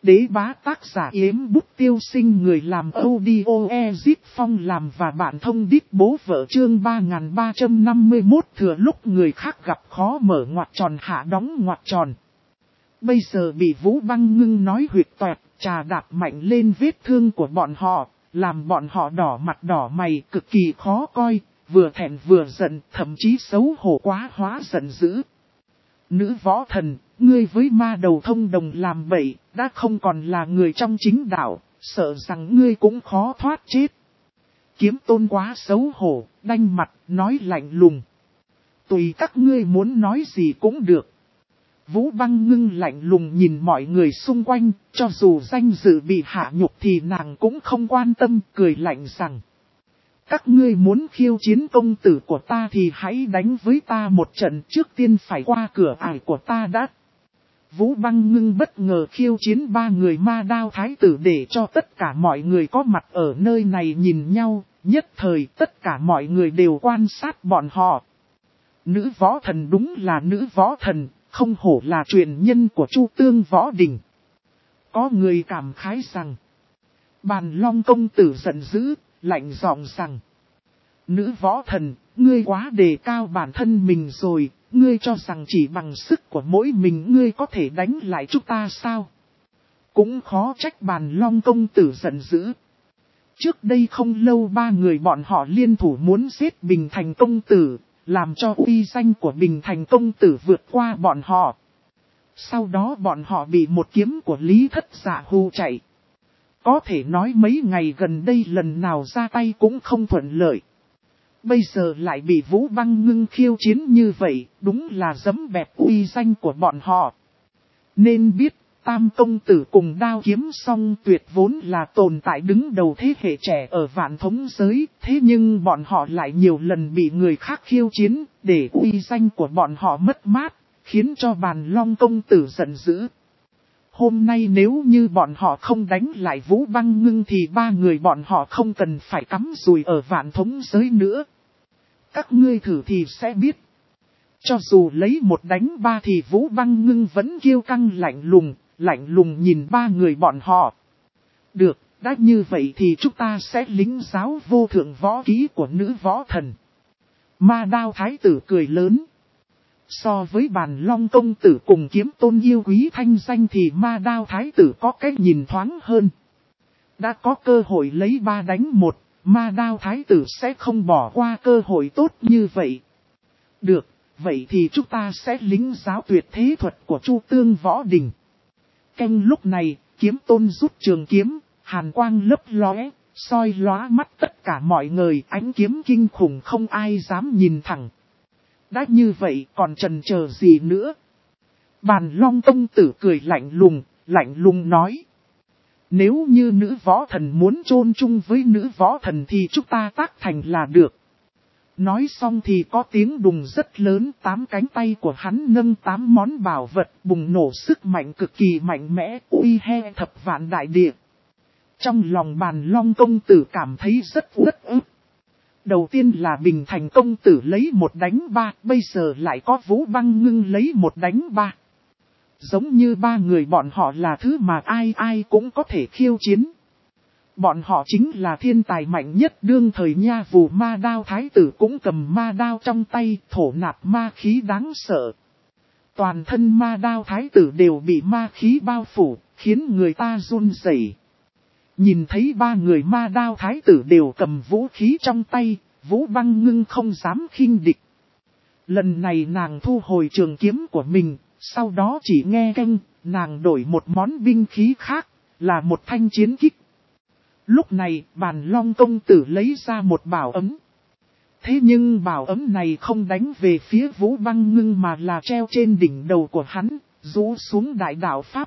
Đế bá tác giả Yếm Bút Tiêu Sinh, người làm audio Ezip Phong làm và bạn thông đít bố vợ, chương 3351 thừa lúc người khác gặp khó mở ngoặc tròn hạ đóng ngoặc tròn. Bây giờ bị Vũ Băng Ngưng nói huyệt toẹt, trà đạp mạnh lên vết thương của bọn họ, làm bọn họ đỏ mặt đỏ mày, cực kỳ khó coi, vừa thẹn vừa giận, thậm chí xấu hổ quá hóa giận dữ. Nữ võ thần, ngươi với ma đầu thông đồng làm bậy, đã không còn là người trong chính đạo, sợ rằng ngươi cũng khó thoát chết. Kiếm Tôn quá xấu hổ, đanh mặt, nói lạnh lùng. Tùy các ngươi muốn nói gì cũng được. Vũ Băng Ngưng lạnh lùng nhìn mọi người xung quanh, cho dù danh dự bị hạ nhục thì nàng cũng không quan tâm, cười lạnh rằng. Các ngươi muốn khiêu chiến công tử của ta thì hãy đánh với ta một trận, trước tiên phải qua cửa ải của ta đã. Vũ Băng Ngưng bất ngờ khiêu chiến ba người Ma Đao Thái tử để cho tất cả mọi người có mặt ở nơi này nhìn nhau, nhất thời tất cả mọi người đều quan sát bọn họ. Nữ võ thần đúng là nữ võ thần, không hổ là truyền nhân của Chu Tương Võ Đình. Có người cảm khái rằng, Bàn Long công tử giận dữ, lạnh giọng rằng, nữ võ thần, ngươi quá đề cao bản thân mình rồi, ngươi cho rằng chỉ bằng sức của mỗi mình ngươi có thể đánh lại chúng ta sao? Cũng khó trách Bàn Long công tử giận dữ. Trước đây không lâu ba người bọn họ liên thủ muốn giết Bình Thành công tử, làm cho uy danh của Bình Thành công tử vượt qua bọn họ. Sau đó bọn họ bị một kiếm của Lý Thất Dạ hù chạy. Có thể nói mấy ngày gần đây lần nào ra tay cũng không thuận lợi. Bây giờ lại bị Vũ Băng Ngưng khiêu chiến như vậy, đúng là giẫm bẹp uy danh của bọn họ. Nên biết, Tam công tử cùng Đao Kiếm Song Tuyệt vốn là tồn tại đứng đầu thế hệ trẻ ở vạn thống giới, thế nhưng bọn họ lại nhiều lần bị người khác khiêu chiến, để uy danh của bọn họ mất mát, khiến cho Bàn Long công tử giận dữ. Hôm nay nếu như bọn họ không đánh lại Vũ Băng Ngưng thì ba người bọn họ không cần phải cắm rùi ở vạn thống giới nữa. Các ngươi thử thì sẽ biết. Cho dù lấy một đánh ba thì Vũ Băng Ngưng vẫn kiêu căng lạnh lùng nhìn ba người bọn họ. Được, đã như vậy thì chúng ta sẽ lĩnh giáo vô thượng võ kỹ của nữ võ thần. Ma Đao Thái tử cười lớn. So với Bàn Long công tử cùng Kiếm Tôn yêu quý thanh danh thì Ma Đao Thái tử có cái nhìn thoáng hơn. Đã có cơ hội lấy 3 đánh 1, Ma Đao Thái tử sẽ không bỏ qua cơ hội tốt như vậy. Được, vậy thì chúng ta sẽ lĩnh giáo tuyệt thế thuật của Chu Tương Võ Đình. Canh lúc này, Kiếm Tôn rút trường kiếm, hàn quang lấp lóe, soi lóa mắt tất cả mọi người, ánh kiếm kinh khủng không ai dám nhìn thẳng. Đã như vậy còn chần chờ gì nữa? Bàn Long công tử cười lạnh lùng nói. Nếu như nữ võ thần muốn chôn chung với nữ võ thần thì chúng ta tác thành là được. Nói xong thì có tiếng đùng rất lớn, 8 cánh tay của hắn nâng 8 món bảo vật bùng nổ sức mạnh cực kỳ mạnh mẽ, uy he thập vạn đại địa. Trong lòng Bàn Long công tử cảm thấy rất uất ức. Đầu tiên là Bình Thành công tử lấy 1 đánh 3, bây giờ lại có Vũ Băng Ngưng lấy 1 đánh 3. Giống như ba người bọn họ là thứ mà ai cũng có thể khiêu chiến. Bọn họ chính là thiên tài mạnh nhất đương thời nha. Vù Ma Đao Thái tử cũng cầm ma đao trong tay, thổ nạp ma khí đáng sợ. Toàn thân Ma Đao Thái tử đều bị ma khí bao phủ, khiến người ta run rẩy. Nhìn thấy ba người Ma Đao Thái tử đều cầm vũ khí trong tay, Vũ Băng Ngưng không dám khinh địch. Lần này nàng thu hồi trường kiếm của mình, sau đó chỉ nghe canh, nàng đổi một món binh khí khác, là một thanh chiến kích. Lúc này, Bàn Long công tử lấy ra một bảo ấm. Thế nhưng bảo ấm này không đánh về phía Vũ Băng Ngưng mà là treo trên đỉnh đầu của hắn, rũ xuống đại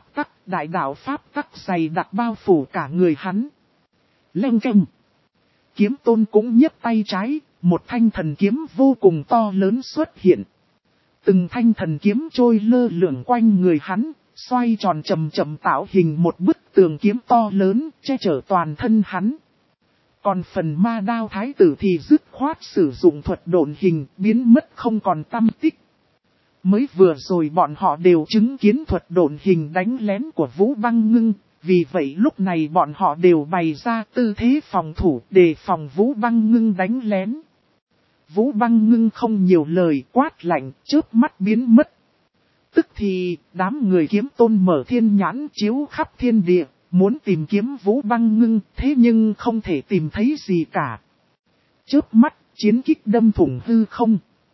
đạo pháp tắc dày đặc bao phủ cả người hắn. Leng keng. Kiếm Tôn cũng nhấc tay trái, một thanh thần kiếm vô cùng to lớn xuất hiện. Từng thanh thần kiếm trôi lơ lửng quanh người hắn, xoay tròn chậm tạo hình một bức tường kiếm to lớn, che chở toàn thân hắn. Còn phần Ma Đao Thái tử thì dứt khoát sử dụng thuật độn hình, biến mất không còn tăm tích. Mới vừa rồi bọn họ đều chứng kiến thuật độn hình đánh lén của Vũ Băng Ngưng, Vì vậy lúc này bọn họ đều bày ra tư thế phòng thủ để phòng Vũ Băng Ngưng đánh lén. Vũ Băng Ngưng không nhiều lời, quát lạnh, chớp mắt biến mất. Tức thì, đám người kiếm tôn mở thiên nhãn chiếu khắp thiên địa, muốn tìm kiếm Vũ Băng Ngưng, thế nhưng không thể tìm thấy gì cả. Chớp mắt, chiến kích đâm thủng hư không.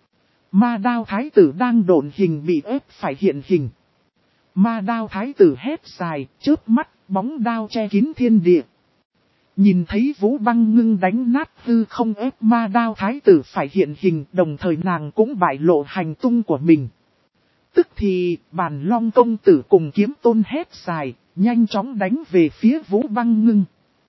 Ma đao thái tử đang độn hình bị ép phải hiện hình. Ma đao thái tử hét dài, chớp mắt, bóng đao che kín thiên địa. Nhìn thấy Vũ Băng Ngưng đánh nát hư không ép ma đao thái tử phải hiện hình, đồng thời nàng cũng bại lộ hành tung của mình. Tức thì, Bàn Long công tử cùng kiếm tôn hét dài, nhanh chóng đánh về phía Vũ Băng Ngưng.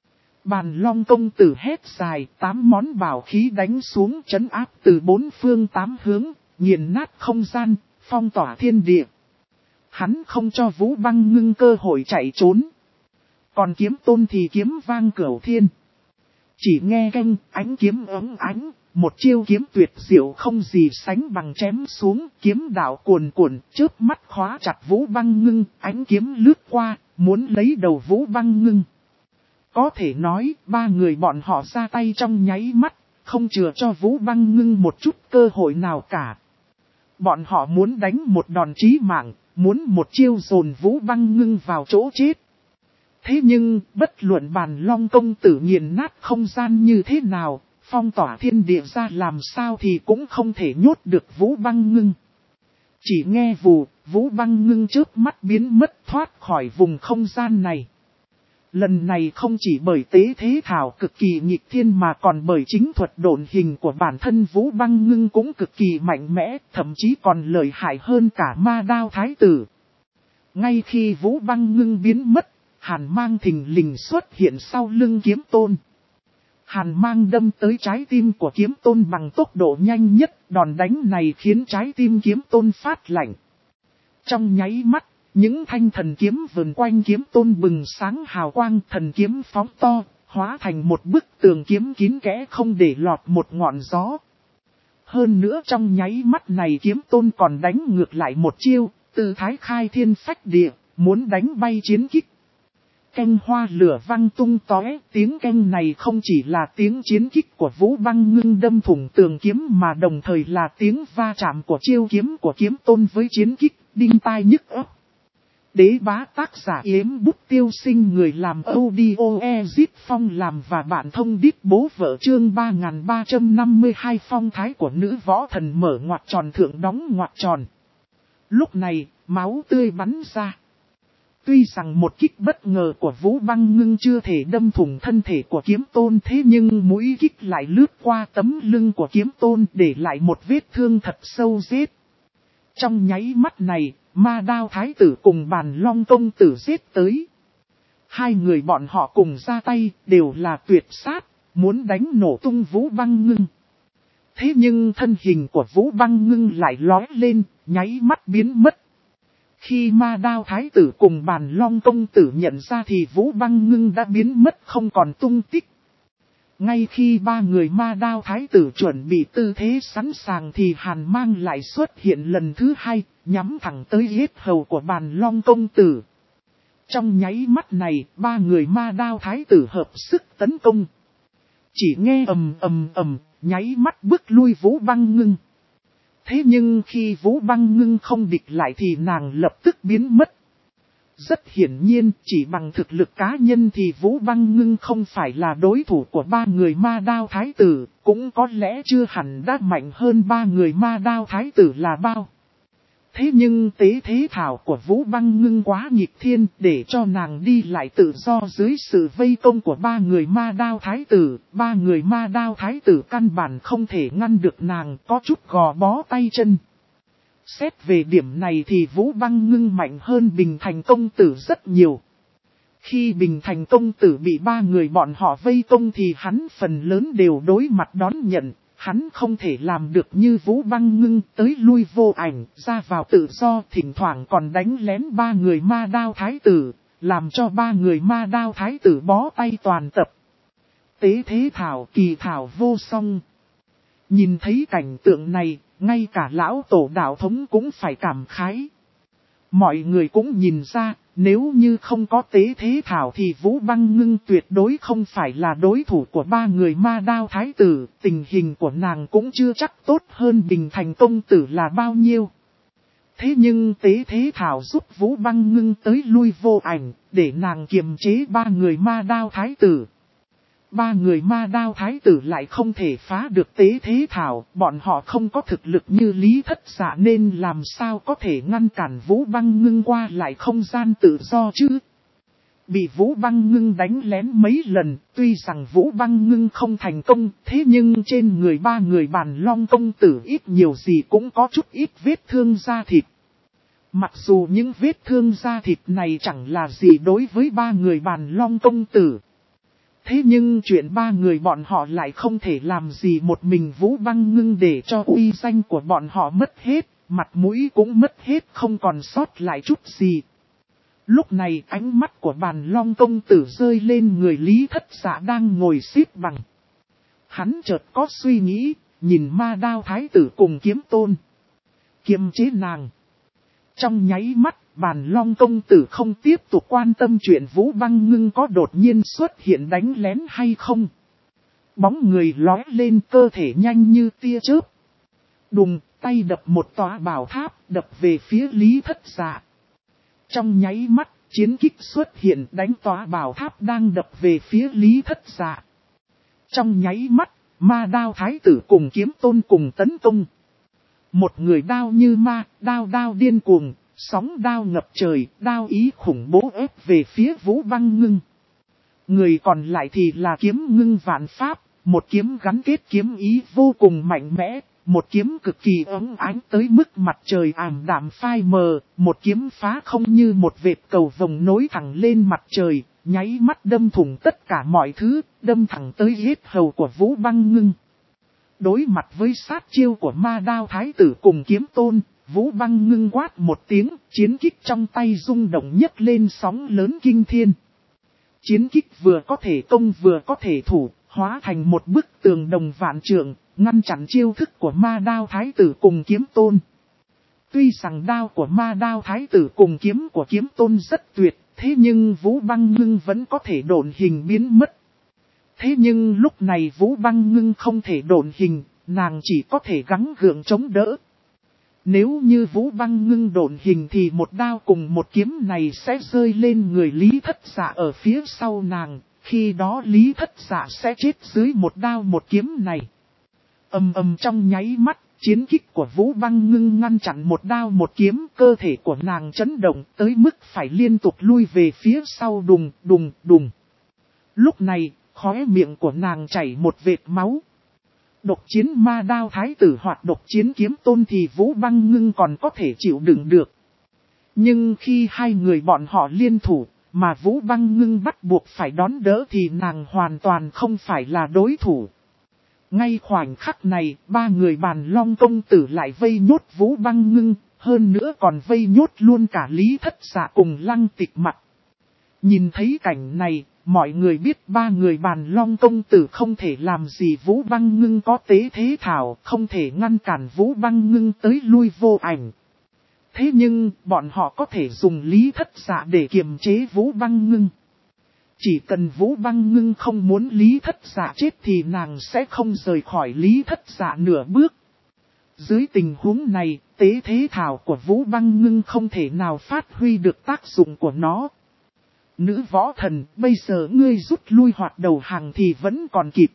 Bàn Long công tử hét dài, 8 món bảo khí đánh xuống trấn áp từ 4 phương 8 hướng, nghiền nát không gian, phong tỏa thiên địa. Hắn không cho Vũ Băng Ngưng cơ hội chạy trốn. Còn kiếm tôn thì kiếm vang cửu thiên. Chỉ nghe canh, ánh kiếm ấm ánh, một chiêu kiếm tuyệt diệu không gì sánh bằng chém xuống, kiếm đạo cuồn cuộn, chớp mắt khóa chặt Vũ Băng Ngưng, ánh kiếm lướt qua, muốn lấy đầu Vũ Băng Ngưng. Có thể nói, ba người bọn họ ra tay trong nháy mắt, không chừa cho Vũ Băng Ngưng một chút cơ hội nào cả. Bọn họ muốn đánh một đòn chí mạng, muốn một chiêu dồn Vũ Băng Ngưng vào chỗ chết. Thế nhưng, bất luận Bàn Long công tử nghiền nát không gian như thế nào, phong tỏa thiên địa ra làm sao thì cũng không thể nhốt được Vũ Băng Ngưng. Chỉ nghe Vũ Băng Ngưng chớp mắt biến mất thoát khỏi vùng không gian này. Lần này không chỉ bởi tế thế thảo cực kỳ nghịch thiên mà còn bởi chính thuật độn hình của bản thân Vũ Băng Ngưng cũng cực kỳ mạnh mẽ, thậm chí còn lợi hại hơn cả ma đao thái tử. Ngay khi Vũ Băng Ngưng biến mất, hàn mang thình lình xuất hiện sau lưng kiếm tôn. Hàn mang đâm tới trái tim của kiếm tôn bằng tốc độ nhanh nhất, đòn đánh này khiến trái tim kiếm tôn phát lạnh. Trong nháy mắt, những thanh thần kiếm vần quanh kiếm tôn bừng sáng hào quang, thần kiếm phóng to, hóa thành một bức tường kiếm kín kẽ không để lọt một ngọn gió. Hơn nữa trong nháy mắt này kiếm tôn còn đánh ngược lại một chiêu, tư thái khai thiên phách địa, muốn đánh bay chiến kích. Canh hoa lửa văng tung tóe, tiếng canh này không chỉ là tiếng chiến kích của Vũ Băng Ngưng đâm thủng tường kiếm mà đồng thời là tiếng va chạm của chiêu kiếm của kiếm tôn với chiến kích, đinh tai nhức óc. Đế bá tác giả Yếm Bút Tiêu Sinh, người làm audio Ezit Phong làm và bạn thông đít bố vợ chương 3352 phong thái của nữ võ thần mở ngoặc tròn thượng đóng ngoặc tròn. Lúc này, máu tươi bắn ra. Tuy rằng một kích bất ngờ của Vũ Băng Ngưng chưa thể đâm thủng thân thể của kiếm tôn, thế nhưng mũi kích lại lướt qua tấm lưng của kiếm tôn để lại một vết thương thật sâu rết. Trong nháy mắt này, ma đao thái tử cùng Bàn Long công tử giết tới. Hai người bọn họ cùng ra tay, đều là tuyệt sát, muốn đánh nổ tung Vũ Băng Ngưng. Thế nhưng thân hình của Vũ Băng Ngưng lại lói lên, nháy mắt biến mất. Khi ma đao thái tử cùng Bàn Long công tử nhận ra thì Vũ Băng Ngưng đã biến mất không còn tung tích. Ngay khi ba người ma đao thái tử chuẩn bị tư thế sẵn sàng thì hàn mang lại xuất hiện lần thứ hai, nhắm thẳng tới yết hầu của Bàn Long công tử. Trong nháy mắt này, ba người ma đao thái tử hợp sức tấn công. Chỉ nghe ầm ầm ầm, nháy mắt bước lui Vũ Băng Ngưng. Thế nhưng khi Vũ Băng Ngưng không địch lại thì nàng lập tức biến mất. Rất hiển nhiên, chỉ bằng thực lực cá nhân thì Vũ Băng Ngưng không phải là đối thủ của ba người ma đao thái tử, cũng có lẽ chưa hẳn đã mạnh hơn ba người ma đao thái tử là bao. Thế nhưng tế thế thảo của Vũ Băng Ngưng quá nghịch thiên, để cho nàng đi lại tự do dưới sự vây công của ba người ma đao thái tử. Ba người ma đao thái tử căn bản không thể ngăn được nàng, có chút gò bó tay chân. Xét về điểm này thì Vũ Băng Ngưng mạnh hơn Bình Thành công tử rất nhiều. Khi Bình Thành công tử bị ba người bọn họ vây công thì hắn phần lớn đều đối mặt đón nhận. Hắn không thể làm được như Vũ Băng Ngưng, tới lui vô ảnh, ra vào tự do, thỉnh thoảng còn đánh lén ba người ma đao thái tử, làm cho ba người ma đao thái tử bó tay toàn tập. Tế thế thảo kỳ thảo vô song. Nhìn thấy cảnh tượng này, ngay cả lão tổ đạo thống cũng phải cảm khái. Mọi người cũng nhìn ra, Nếu như không có tế thế thảo thì Vũ Băng Ngưng tuyệt đối không phải là đối thủ của ba người ma đao thái tử, tình hình của nàng cũng chưa chắc tốt hơn Bình Thành công tử là bao nhiêu. Thế nhưng tế thế thảo giúp Vũ Băng Ngưng tới lui vô ảnh, để nàng kiềm chế ba người ma đao thái tử. Ba người ma đao thái tử lại không thể phá được tế thế thảo, bọn họ không có thực lực như Lý Thất Dạ nên làm sao có thể ngăn cản Vũ Băng Ngưng qua lại không gian tự do chứ. Bị Vũ Băng Ngưng đánh lén mấy lần, tuy rằng Vũ Băng Ngưng không thành công, thế nhưng trên người ba người Bàn Long công tử ít nhiều gì cũng có chút ít vết thương da thịt. Mặc dù những vết thương da thịt này chẳng là gì đối với ba người Bàn Long công tử. Thế nhưng chuyện ba người bọn họ lại không thể làm gì một mình Vũ Băng Ngưng để cho uy danh của bọn họ mất hết, mặt mũi cũng mất hết không còn sót lại chút gì. Lúc này ánh mắt của Bàn Long công tử rơi lên người Lý Thất Dạ đang ngồi xếp bằng. Hắn chợt có suy nghĩ, nhìn ma đao thái tử cùng Kiếm Tôn. Kiềm chế nàng. Trong nháy mắt, Bàn Long công tử không tiếp tục quan tâm chuyện Vũ Băng Ngưng có đột nhiên xuất hiện đánh lén hay không. Bóng người lói lên cơ thể nhanh như tia chớp. Đùng, tay đập một tòa bảo tháp đập về phía Lý Thất Dạ. Trong nháy mắt, chiến kích xuất hiện đánh tòa bảo tháp đang đập về phía Lý Thất Dạ. Trong nháy mắt, ma đao thái tử cùng Kiếm Tôn cùng tấn công. Một người đao như ma, đao điên cuồng, sóng đao ngập trời, đao ý khủng bố ép về phía Vũ Băng Ngưng. Người còn lại thì là Kiếm Ngưng vạn pháp, một kiếm gắn kết kiếm ý vô cùng mạnh mẽ, một kiếm cực kỳ ấm ánh tới mức mặt trời ảm đạm phai mờ, một kiếm phá không như một vệt cầu vồng nối thẳng lên mặt trời, nháy mắt đâm thủng tất cả mọi thứ, đâm thẳng tới yết hầu của Vũ Băng Ngưng. Đối mặt với sát chiêu của ma đao thái tử cùng Kiếm Tôn, Vũ Băng Ngưng quát một tiếng, chiến kích trong tay rung động nhấc lên sóng lớn kinh thiên. Chiến kích vừa có thể công vừa có thể thủ, hóa thành một bức tường đồng vạn trượng, ngăn chặn chiêu thức của ma đao thái tử cùng Kiếm Tôn. Tuy rằng đao của ma đao thái tử cùng kiếm của Kiếm Tôn rất tuyệt, thế nhưng Vũ Băng Ngưng vẫn có thể độn hình biến mất. Thế nhưng lúc này Vũ Băng Ngưng không thể độn hình, nàng chỉ có thể gắng gượng chống đỡ. Nếu như Vũ Băng Ngưng độn hình thì một đao cùng một kiếm này sẽ rơi lên người Lý Thất Dạ ở phía sau nàng, khi đó Lý Thất Dạ sẽ chết dưới một đao một kiếm này. Ầm ầm trong nháy mắt, chiến kích của Vũ Băng Ngưng ngăn chặn một đao một kiếm, cơ thể của nàng chấn động tới mức phải liên tục lui về phía sau đùng đùng đùng. Lúc này, khóe miệng của nàng chảy một vệt máu. Độc chiến ma đao thái tử hoặc độc chiến Kiếm Tôn thì Vũ Băng Ngưng còn có thể chịu đựng được. Nhưng khi hai người bọn họ liên thủ, mà Vũ Băng Ngưng bắt buộc phải đón đỡ thì nàng hoàn toàn không phải là đối thủ. Ngay khoảnh khắc này, ba người Bàn Long công tử lại vây nhốt Vũ Băng Ngưng, hơn nữa còn vây nhốt luôn cả Lý Thất Dạ cùng Lăng Tịch Mặc. Nhìn thấy cảnh này, mọi người biết ba người Bàn Long công tử không thể làm gì Vũ Băng Ngưng có tế thế thảo, không thể ngăn cản Vũ Băng Ngưng tới lui vô ảnh. Thế nhưng, bọn họ có thể dùng Lý Thất Dạ để kiềm chế Vũ Băng Ngưng. Chỉ cần Vũ Băng Ngưng không muốn Lý Thất Dạ chết thì nàng sẽ không rời khỏi Lý Thất Dạ nửa bước. Dưới tình huống này, tế thế thảo của Vũ Băng Ngưng không thể nào phát huy được tác dụng của nó. Nữ võ thần, bây giờ ngươi rút lui hoặc đầu hàng thì vẫn còn kịp.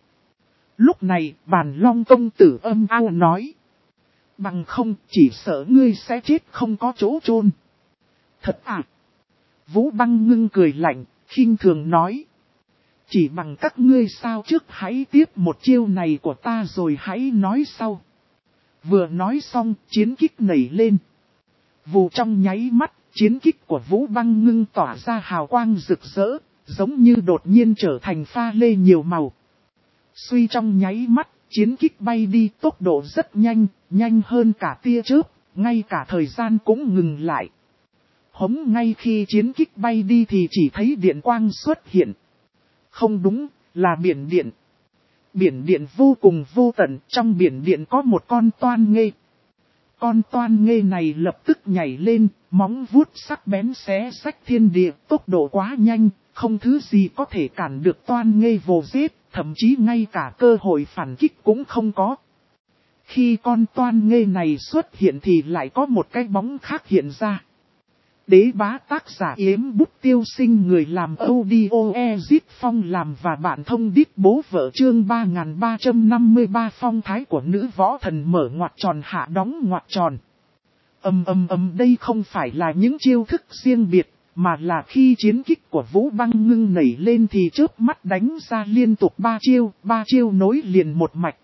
Lúc này, Bàn Long công tử âm ao nói. Bằng không, chỉ sợ ngươi sẽ chết không có chỗ chôn. Thật à? Vũ Băng Ngưng cười lạnh, khinh thường nói. Chỉ bằng các ngươi sao trước hãy tiếp một chiêu này của ta rồi hãy nói sau. Vừa nói xong, chiến kích nảy lên. Vù trong nháy mắt, chiến kích của Vũ Băng Ngưng tỏa ra hào quang rực rỡ, giống như đột nhiên trở thành pha lê nhiều màu. Suy trong nháy mắt, chiến kích bay đi tốc độ rất nhanh, nhanh hơn cả tia chớp, ngay cả thời gian cũng ngừng lại. Hống ngay khi chiến kích bay đi thì chỉ thấy điện quang xuất hiện. Không đúng, là biển điện. Biển điện vô cùng vô tận, trong biển điện có một con toan nghê. Con toan nghê này lập tức nhảy lên, móng vuốt sắc bén xé rách thiên địa, tốc độ quá nhanh, không thứ gì có thể cản được toan nghê vồ giết, thậm chí ngay cả cơ hội phản kích cũng không có. Khi con toan nghê này xuất hiện thì lại có một cái bóng khác hiện ra. Đế bá tác giả Yếm Bút Tiêu Sinh, người làm audio Ezit Phong làm và bạn thông đít bố vợ chương 3353 phong thái của nữ võ thần mở ngoặc tròn hạ đóng ngoặc tròn. Đây không phải là những chiêu thức riêng biệt, mà là khi chiến kích của Vũ Băng Ngưng nảy lên thì chớp mắt đánh ra liên tục 3 chiêu nối liền một mạch.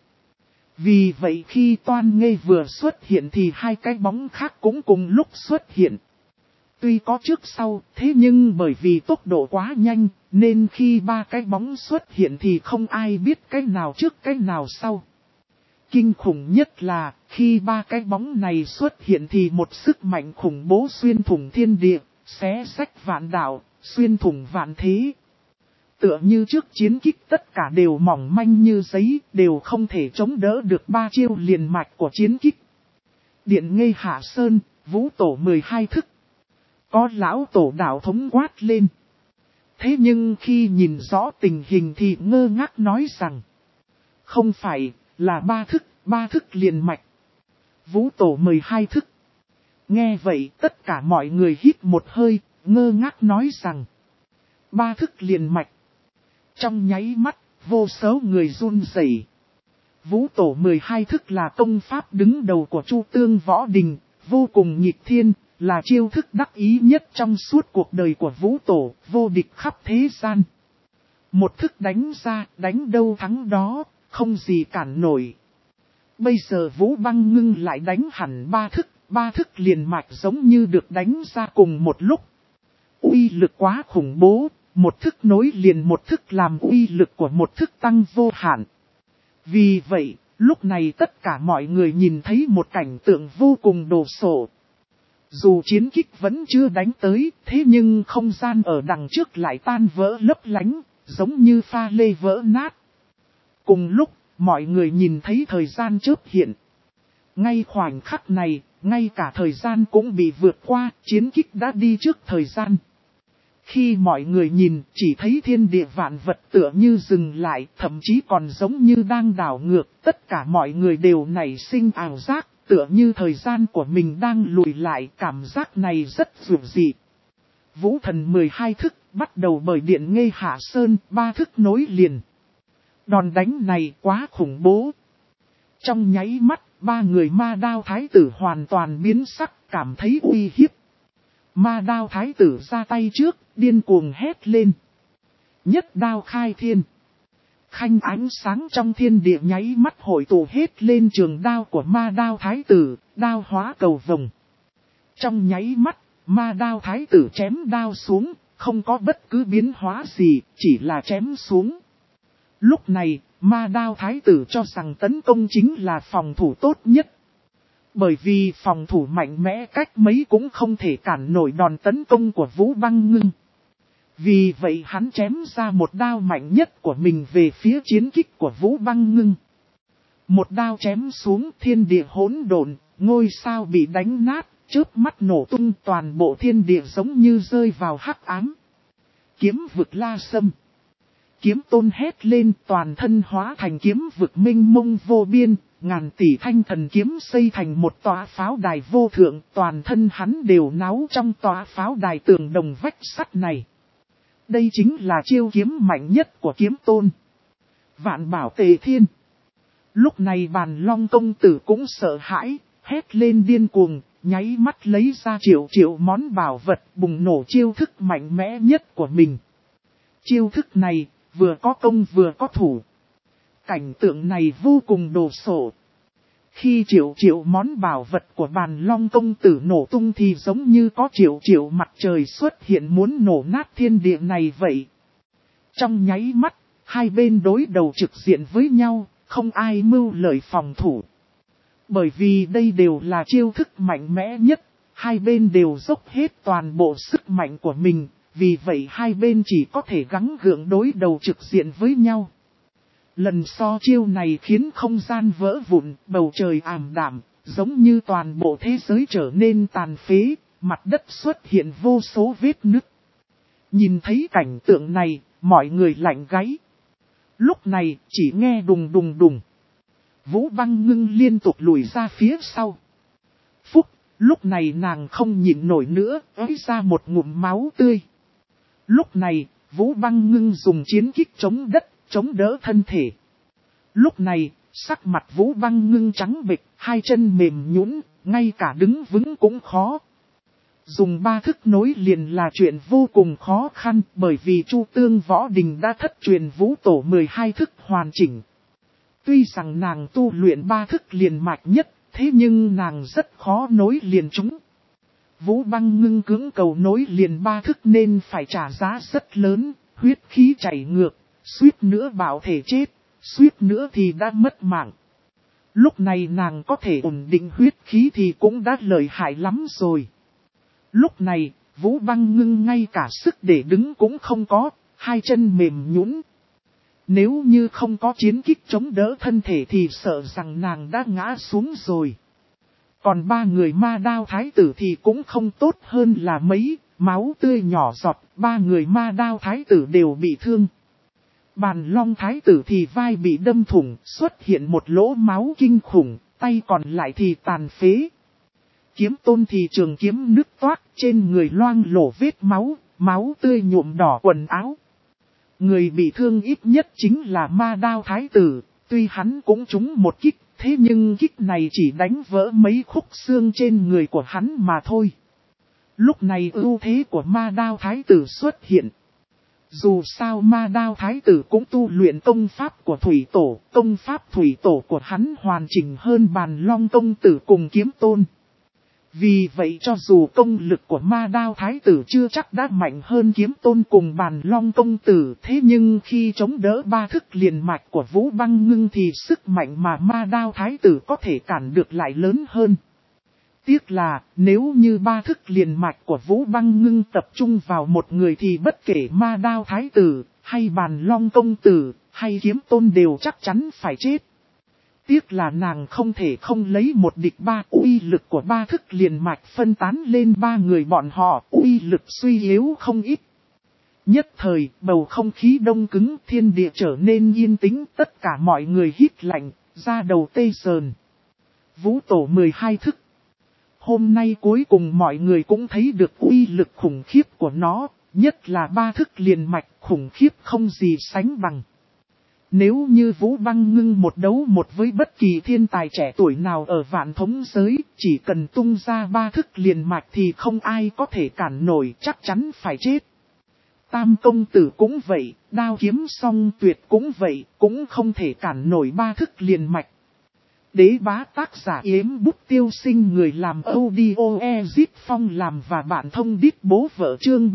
Vì vậy khi toan nghê vừa xuất hiện thì hai cái bóng khác cũng cùng lúc xuất hiện. Tuy có trước sau, thế nhưng bởi vì tốc độ quá nhanh, nên khi ba cái bóng xuất hiện thì không ai biết cái nào trước cái nào sau. Kinh khủng nhất là, khi ba cái bóng này xuất hiện thì một sức mạnh khủng bố xuyên thủng thiên địa, xé rách vạn đạo, xuyên thủng vạn thế. Tựa như trước chiến kích tất cả đều mỏng manh như giấy, đều không thể chống đỡ được 3 chiêu liền mạch của chiến kích. Điện Ngây Hạ Sơn, Vũ Tổ 12 thức. Có lão tổ đạo thống quát lên. Thế nhưng khi nhìn rõ tình hình thì ngơ ngác nói rằng, không phải là 3 thức liền mạch. Vũ Tổ 12 thức. Nghe vậy tất cả mọi người hít một hơi, ngơ ngác nói rằng, 3 thức liền mạch. Trong nháy mắt, vô số người run rẩy. Vũ Tổ 12 thức là công pháp đứng đầu của Chu Tương Võ Đình, vô cùng nghịch thiên, là chiêu thức đắc ý nhất trong suốt cuộc đời của Vũ Tổ, vô địch khắp thế gian. Một thức đánh ra, đánh đâu thắng đó, không gì cản nổi. Bây giờ Vũ Băng Ngưng lại đánh hẳn 3 thức liền mạch giống như được đánh ra cùng một lúc. Uy lực quá khủng bố, một thức nối liền một thức làm uy lực của một thức tăng vô hạn. Vì vậy, lúc này tất cả mọi người nhìn thấy một cảnh tượng vô cùng đồ sộ. Dù chiến kích vẫn chưa đánh tới, thế nhưng không gian ở đằng trước lại tan vỡ lấp lánh, giống như pha lê vỡ nát. Cùng lúc, mọi người nhìn thấy thời gian chớp hiện. Ngay khoảnh khắc này, ngay cả thời gian cũng bị vượt qua, chiến kích đã đi trước thời gian. Khi mọi người nhìn, chỉ thấy thiên địa vạn vật tựa như dừng lại, thậm chí còn giống như đang đảo ngược, tất cả mọi người đều nảy sinh ảo giác. Tựa như thời gian của mình đang lùi lại, cảm giác này rất dường dị. Vũ Thần 12 thức bắt đầu bởi Điện Ngây Hạ Sơn, 3 thức nối liền. Đòn đánh này quá khủng bố. Trong nháy mắt, 3 người Ma Đao Thái Tử hoàn toàn biến sắc, cảm thấy uy hiếp. Ma Đao Thái Tử ra tay trước, điên cuồng hét lên. Nhất đao khai thiên. Khanh ánh sáng trong thiên địa nháy mắt hội tụ hết lên trường đao của Ma Đao Thái Tử, đao hóa cầu vồng. Trong nháy mắt, Ma Đao Thái Tử chém đao xuống, không có bất cứ biến hóa gì, chỉ là chém xuống. Lúc này, Ma Đao Thái Tử cho rằng tấn công chính là phòng thủ tốt nhất. Bởi vì phòng thủ mạnh mẽ cách mấy cũng không thể cản nổi đòn tấn công của Vũ Băng Ngưng. Vì vậy hắn chém ra một đao mạnh nhất của mình về phía chiến kích của Vũ Băng Ngưng. Một đao chém xuống, thiên địa hỗn độn, ngôi sao bị đánh nát, chớp mắt nổ tung, toàn bộ thiên địa giống như rơi vào hắc ám. Kiếm vực la sâm. Kiếm Tôn hét lên, toàn thân hóa thành kiếm vực minh mông vô biên, ngàn tỷ thanh thần kiếm xây thành một tòa pháo đài vô thượng, toàn thân hắn đều náu trong tòa pháo đài tường đồng vách sắt này. Đây chính là chiêu kiếm mạnh nhất của Kiếm Tôn. Vạn bảo tề thiên. Lúc này Bàn Long công tử cũng sợ hãi, hét lên điên cuồng, nháy mắt lấy ra triệu món bảo vật, bùng nổ chiêu thức mạnh mẽ nhất của mình. Chiêu thức này, vừa có công vừa có thủ. Cảnh tượng này vô cùng đồ sộ. Khi triệu món bảo vật của Bàn Long công tử nổ tung thì giống như có triệu mặt trời xuất hiện muốn nổ nát thiên địa này vậy. Trong nháy mắt, hai bên đối đầu trực diện với nhau, không ai mưu lợi phòng thủ. Bởi vì đây đều là chiêu thức mạnh mẽ nhất, hai bên đều dốc hết toàn bộ sức mạnh của mình, vì vậy hai bên chỉ có thể gắng gượng đối đầu trực diện với nhau. Lần so chiêu này khiến không gian vỡ vụn, bầu trời ảm đạm, Giống như toàn bộ thế giới trở nên tàn phế, mặt đất xuất hiện vô số vết nứt. Nhìn thấy cảnh tượng này, mọi người lạnh gáy. Lúc này chỉ nghe đùng đùng đùng. Vũ Băng Ngưng liên tục lùi ra phía sau. Phúc, lúc này nàng không nhịn nổi nữa, ới ra một ngụm máu tươi. Lúc này, Vũ Băng Ngưng dùng chiến kích chống đất, chống đỡ thân thể. Lúc này, sắc mặt Vũ Băng Ngưng trắng bệch, hai chân mềm nhũn, ngay cả đứng vững cũng khó. Dùng ba thức nối liền là chuyện vô cùng khó khăn, bởi vì Chu Tương Võ Đình đã thất truyền Vũ Tổ 12 thức hoàn chỉnh. Tuy rằng nàng tu luyện ba thức liền mạch nhất, thế nhưng nàng rất khó nối liền chúng. Vũ Băng Ngưng cưỡng cầu nối liền ba thức nên phải trả giá rất lớn, huyết khí chảy ngược, suýt nữa bảo thể chết, suýt nữa thì đã mất mạng. Lúc này nàng có thể ổn định huyết khí thì cũng đã lợi hại lắm rồi. Lúc này, Vũ Băng Ngưng ngay cả sức để đứng cũng không có, hai chân mềm nhũn. Nếu như không có chiến kích chống đỡ thân thể thì sợ rằng nàng đã ngã xuống rồi. Còn ba người Ma Đao Thái tử thì cũng không tốt hơn là mấy, máu tươi nhỏ giọt, ba người Ma Đao Thái tử đều bị thương. Bàn Long Thái tử thì vai bị đâm thủng, xuất hiện một lỗ máu kinh khủng, tay còn lại thì tàn phế. Kiếm Tôn thì trường kiếm nứt toác, trên người loang lổ vết máu, máu tươi nhuộm đỏ quần áo. Người bị thương ít nhất chính là Ma Đao Thái tử, tuy hắn cũng trúng một kích, thế nhưng kích này chỉ đánh vỡ mấy khúc xương trên người của hắn mà thôi. Lúc này ưu thế của Ma Đao Thái tử xuất hiện. Dù sao Ma Đao Thái tử cũng tu luyện công pháp của Thủy Tổ, công pháp Thủy Tổ của hắn hoàn chỉnh hơn Bàn Long Công Tử cùng Kiếm Tôn. Vì vậy cho dù công lực của Ma Đao Thái tử chưa chắc đã mạnh hơn Kiếm Tôn cùng Bàn Long Công Tử, thế nhưng khi chống đỡ ba thức liền mạch của Vũ Băng Ngưng thì sức mạnh mà Ma Đao Thái tử có thể cản được lại lớn hơn. Tiếc là nếu như ba thức liền mạch của Vũ Băng Ngưng tập trung vào một người thì bất kể Ma Đao Thái tử, hay Bàn Long Công Tử, hay Kiếm Tôn đều chắc chắn phải chết. Tiếc là nàng không thể không lấy một địch ba, uy lực của ba thức liền mạch phân tán lên ba người bọn họ, uy lực suy yếu không ít. Nhất thời, bầu không khí đông cứng, thiên địa trở nên yên tĩnh, tất cả mọi người hít lạnh, da đầu tê sờn. Vũ Tổ 12 thức. Hôm nay cuối cùng mọi người cũng thấy được uy lực khủng khiếp của nó, nhất là ba thức liền mạch khủng khiếp không gì sánh bằng. Nếu như Vũ Băng Ngưng một đấu một với bất kỳ thiên tài trẻ tuổi nào ở vạn thống giới, chỉ cần tung ra ba thức liền mạch thì không ai có thể cản nổi, chắc chắn phải chết. Tam công tử cũng vậy, Đao Kiếm Song Tuyệt cũng vậy, cũng không thể cản nổi ba thức liền mạch. Đế Bá tác giả Yếm Bút Tiêu Sinh, người làm audio Ezip Phong làm và bạn thông đít bố vợ chương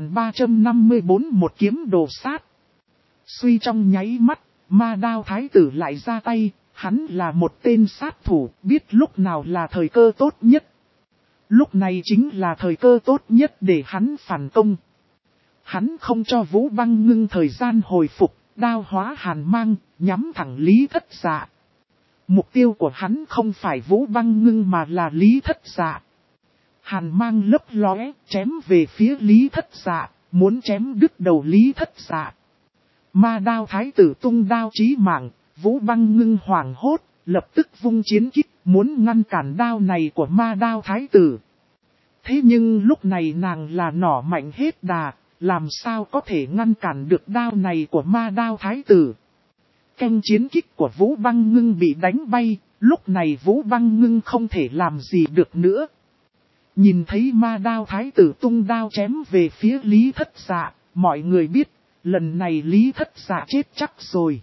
3354 một kiếm đồ sát. Suy trong nháy mắt, Ma Đao Thái tử lại ra tay, hắn là một tên sát thủ, biết lúc nào là thời cơ tốt nhất. Lúc này chính là thời cơ tốt nhất để hắn phản công. Hắn không cho Vũ Băng Ngưng thời gian hồi phục, đao hóa hàn mang, nhắm thẳng Lý Thất Dạ. Mục tiêu của hắn không phải Vũ Băng Ngưng mà là Lý Thất Dạ. Hàn mang lấp lóe, chém về phía Lý Thất Dạ, muốn chém đứt đầu Lý Thất Dạ. Ma Đao Thái tử tung đao chí mạng, Vũ Băng Ngưng hoảng hốt, lập tức vung chiến kích, muốn ngăn cản đao này của Ma Đao Thái tử. Thế nhưng lúc này nàng là nỏ mạnh hết đà, làm sao có thể ngăn cản được đao này của Ma Đao Thái tử. Canh chiến kích của Vũ Băng Ngưng bị đánh bay, lúc này Vũ Băng Ngưng không thể làm gì được nữa. Nhìn thấy Ma Đao Thái tử tung đao chém về phía Lý Thất Dạ, mọi người biết, lần này Lý Thất Dạ chết chắc rồi.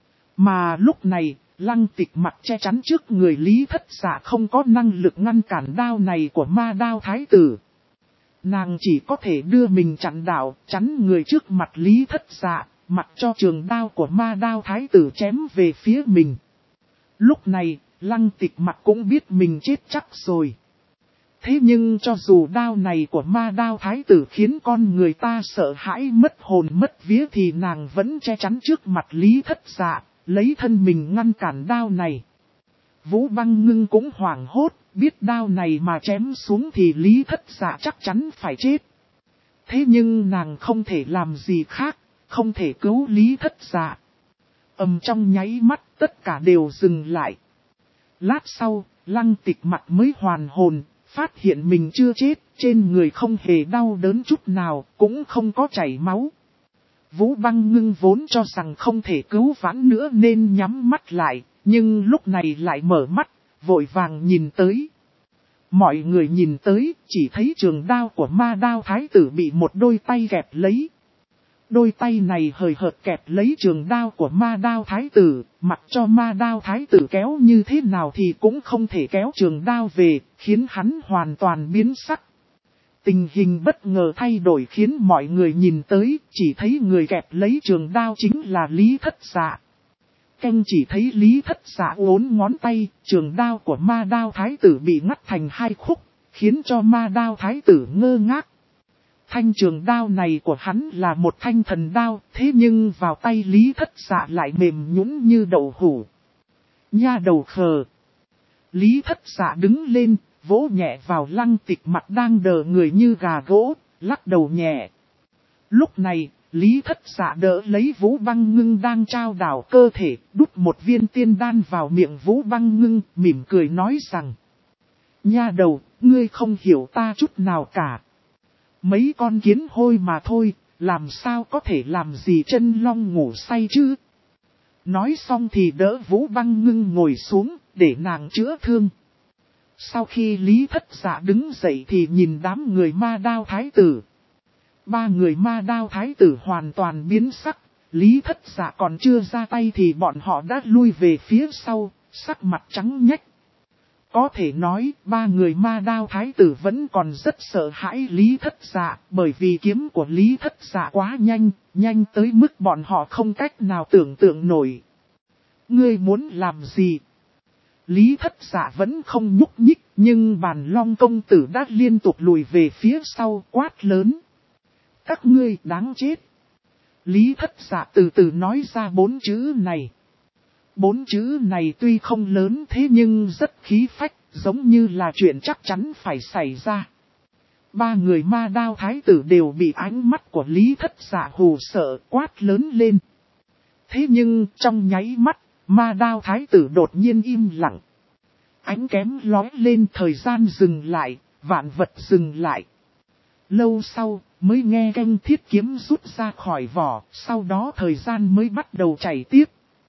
Mà lúc này, Lăng Tịch mặt che chắn trước người Lý Thất Dạ không có năng lực ngăn cản đao này của Ma Đao Thái tử. Nàng chỉ có thể đưa mình chặn đạo, chắn người trước mặt Lý Thất Dạ, mặc cho trường đao của Ma Đao Thái tử chém về phía mình. Lúc này, Lăng Tịch mặt cũng biết mình chết chắc rồi. Thế nhưng cho dù đao này của Ma Đao Thái tử khiến con người ta sợ hãi mất hồn mất vía thì nàng vẫn che chắn trước mặt Lý Thất Dạ, lấy thân mình ngăn cản đao này. Vũ Băng Ngưng cũng hoảng hốt, biết đao này mà chém xuống thì Lý Thất Dạ chắc chắn phải chết. Thế nhưng nàng không thể làm gì khác, không thể cứu Lý Thất Dạ. Trong nháy mắt tất cả đều dừng lại. Lát sau, Lăng Tịch mặt mới hoàn hồn, phát hiện mình chưa chết, trên người không hề đau đớn chút nào, cũng không có chảy máu. Vũ Băng Ngưng vốn cho rằng không thể cứu vãn nữa nên nhắm mắt lại, nhưng lúc này lại mở mắt, vội vàng nhìn tới. Mọi người nhìn tới, chỉ thấy trường đao của Ma Đao Thái tử bị một đôi tay kẹp lấy. Đôi tay này hời hợt kẹp lấy trường đao của Ma Đao Thái tử, mặc cho Ma Đao Thái tử kéo như thế nào thì cũng không thể kéo trường đao về, khiến hắn hoàn toàn biến sắc. Tình hình bất ngờ thay đổi khiến mọi người nhìn tới, chỉ thấy người kẹp lấy trường đao chính là Lý Thất Dạ. Canh chỉ thấy Lý Thất Dạ uốn ngón tay, trường đao của Ma Đao Thái tử bị ngắt thành hai khúc, khiến cho Ma Đao Thái tử ngơ ngác. Thanh trường đao này của hắn là một thanh thần đao, thế nhưng vào tay Lý Thất Dạ lại mềm nhũn như đậu hũ. Nha đầu khờ. Lý Thất Dạ đứng lên, vỗ nhẹ vào Lăng Tịch mặt đang đờ người như gà gỗ, lắc đầu nhẹ. Lúc này, Lý Thất Dạ đỡ lấy Vũ Băng Ngưng đang trao đảo cơ thể, đút một viên tiên đan vào miệng Vũ Băng Ngưng, mỉm cười nói rằng: Nha đầu, ngươi không hiểu ta chút nào cả. Mấy con kiến hôi mà thôi, làm sao có thể làm gì chân long ngủ say chứ? Nói xong thì đỡ Vũ Băng Ngưng ngồi xuống, để nàng chữa thương. Sau khi Lý Thất Dạ đứng dậy thì nhìn đám người Ma Đao Thái tử. Ba người Ma Đao Thái tử hoàn toàn biến sắc, Lý Thất Dạ còn chưa ra tay thì bọn họ đã lui về phía sau, sắc mặt trắng nhách. Có thể nói, ba người Ma Đao Thái tử vẫn còn rất sợ hãi Lý Thất Dạ, bởi vì kiếm của Lý Thất Dạ quá nhanh, nhanh tới mức bọn họ không cách nào tưởng tượng nổi. Ngươi muốn làm gì? Lý Thất Dạ vẫn không nhúc nhích, nhưng Bàn Long công tử đã liên tục lùi về phía sau quát lớn. Các ngươi đáng chết. Lý Thất Dạ từ từ nói ra 4 chữ này. 4 chữ này tuy không lớn thế nhưng rất khí phách, giống như là chuyện chắc chắn phải xảy ra. Ba người Ma Đao Thái tử đều bị ánh mắt của Lý Thất Dạ hù sợ quát lớn lên. Thế nhưng trong nháy mắt, Ma Đao Thái tử đột nhiên im lặng. Ánh kém lóe lên, thời gian dừng lại, vạn vật dừng lại. Lâu sau, mới nghe canh thiết kiếm rút ra khỏi vỏ, sau đó thời gian mới bắt đầu chảy tiếp.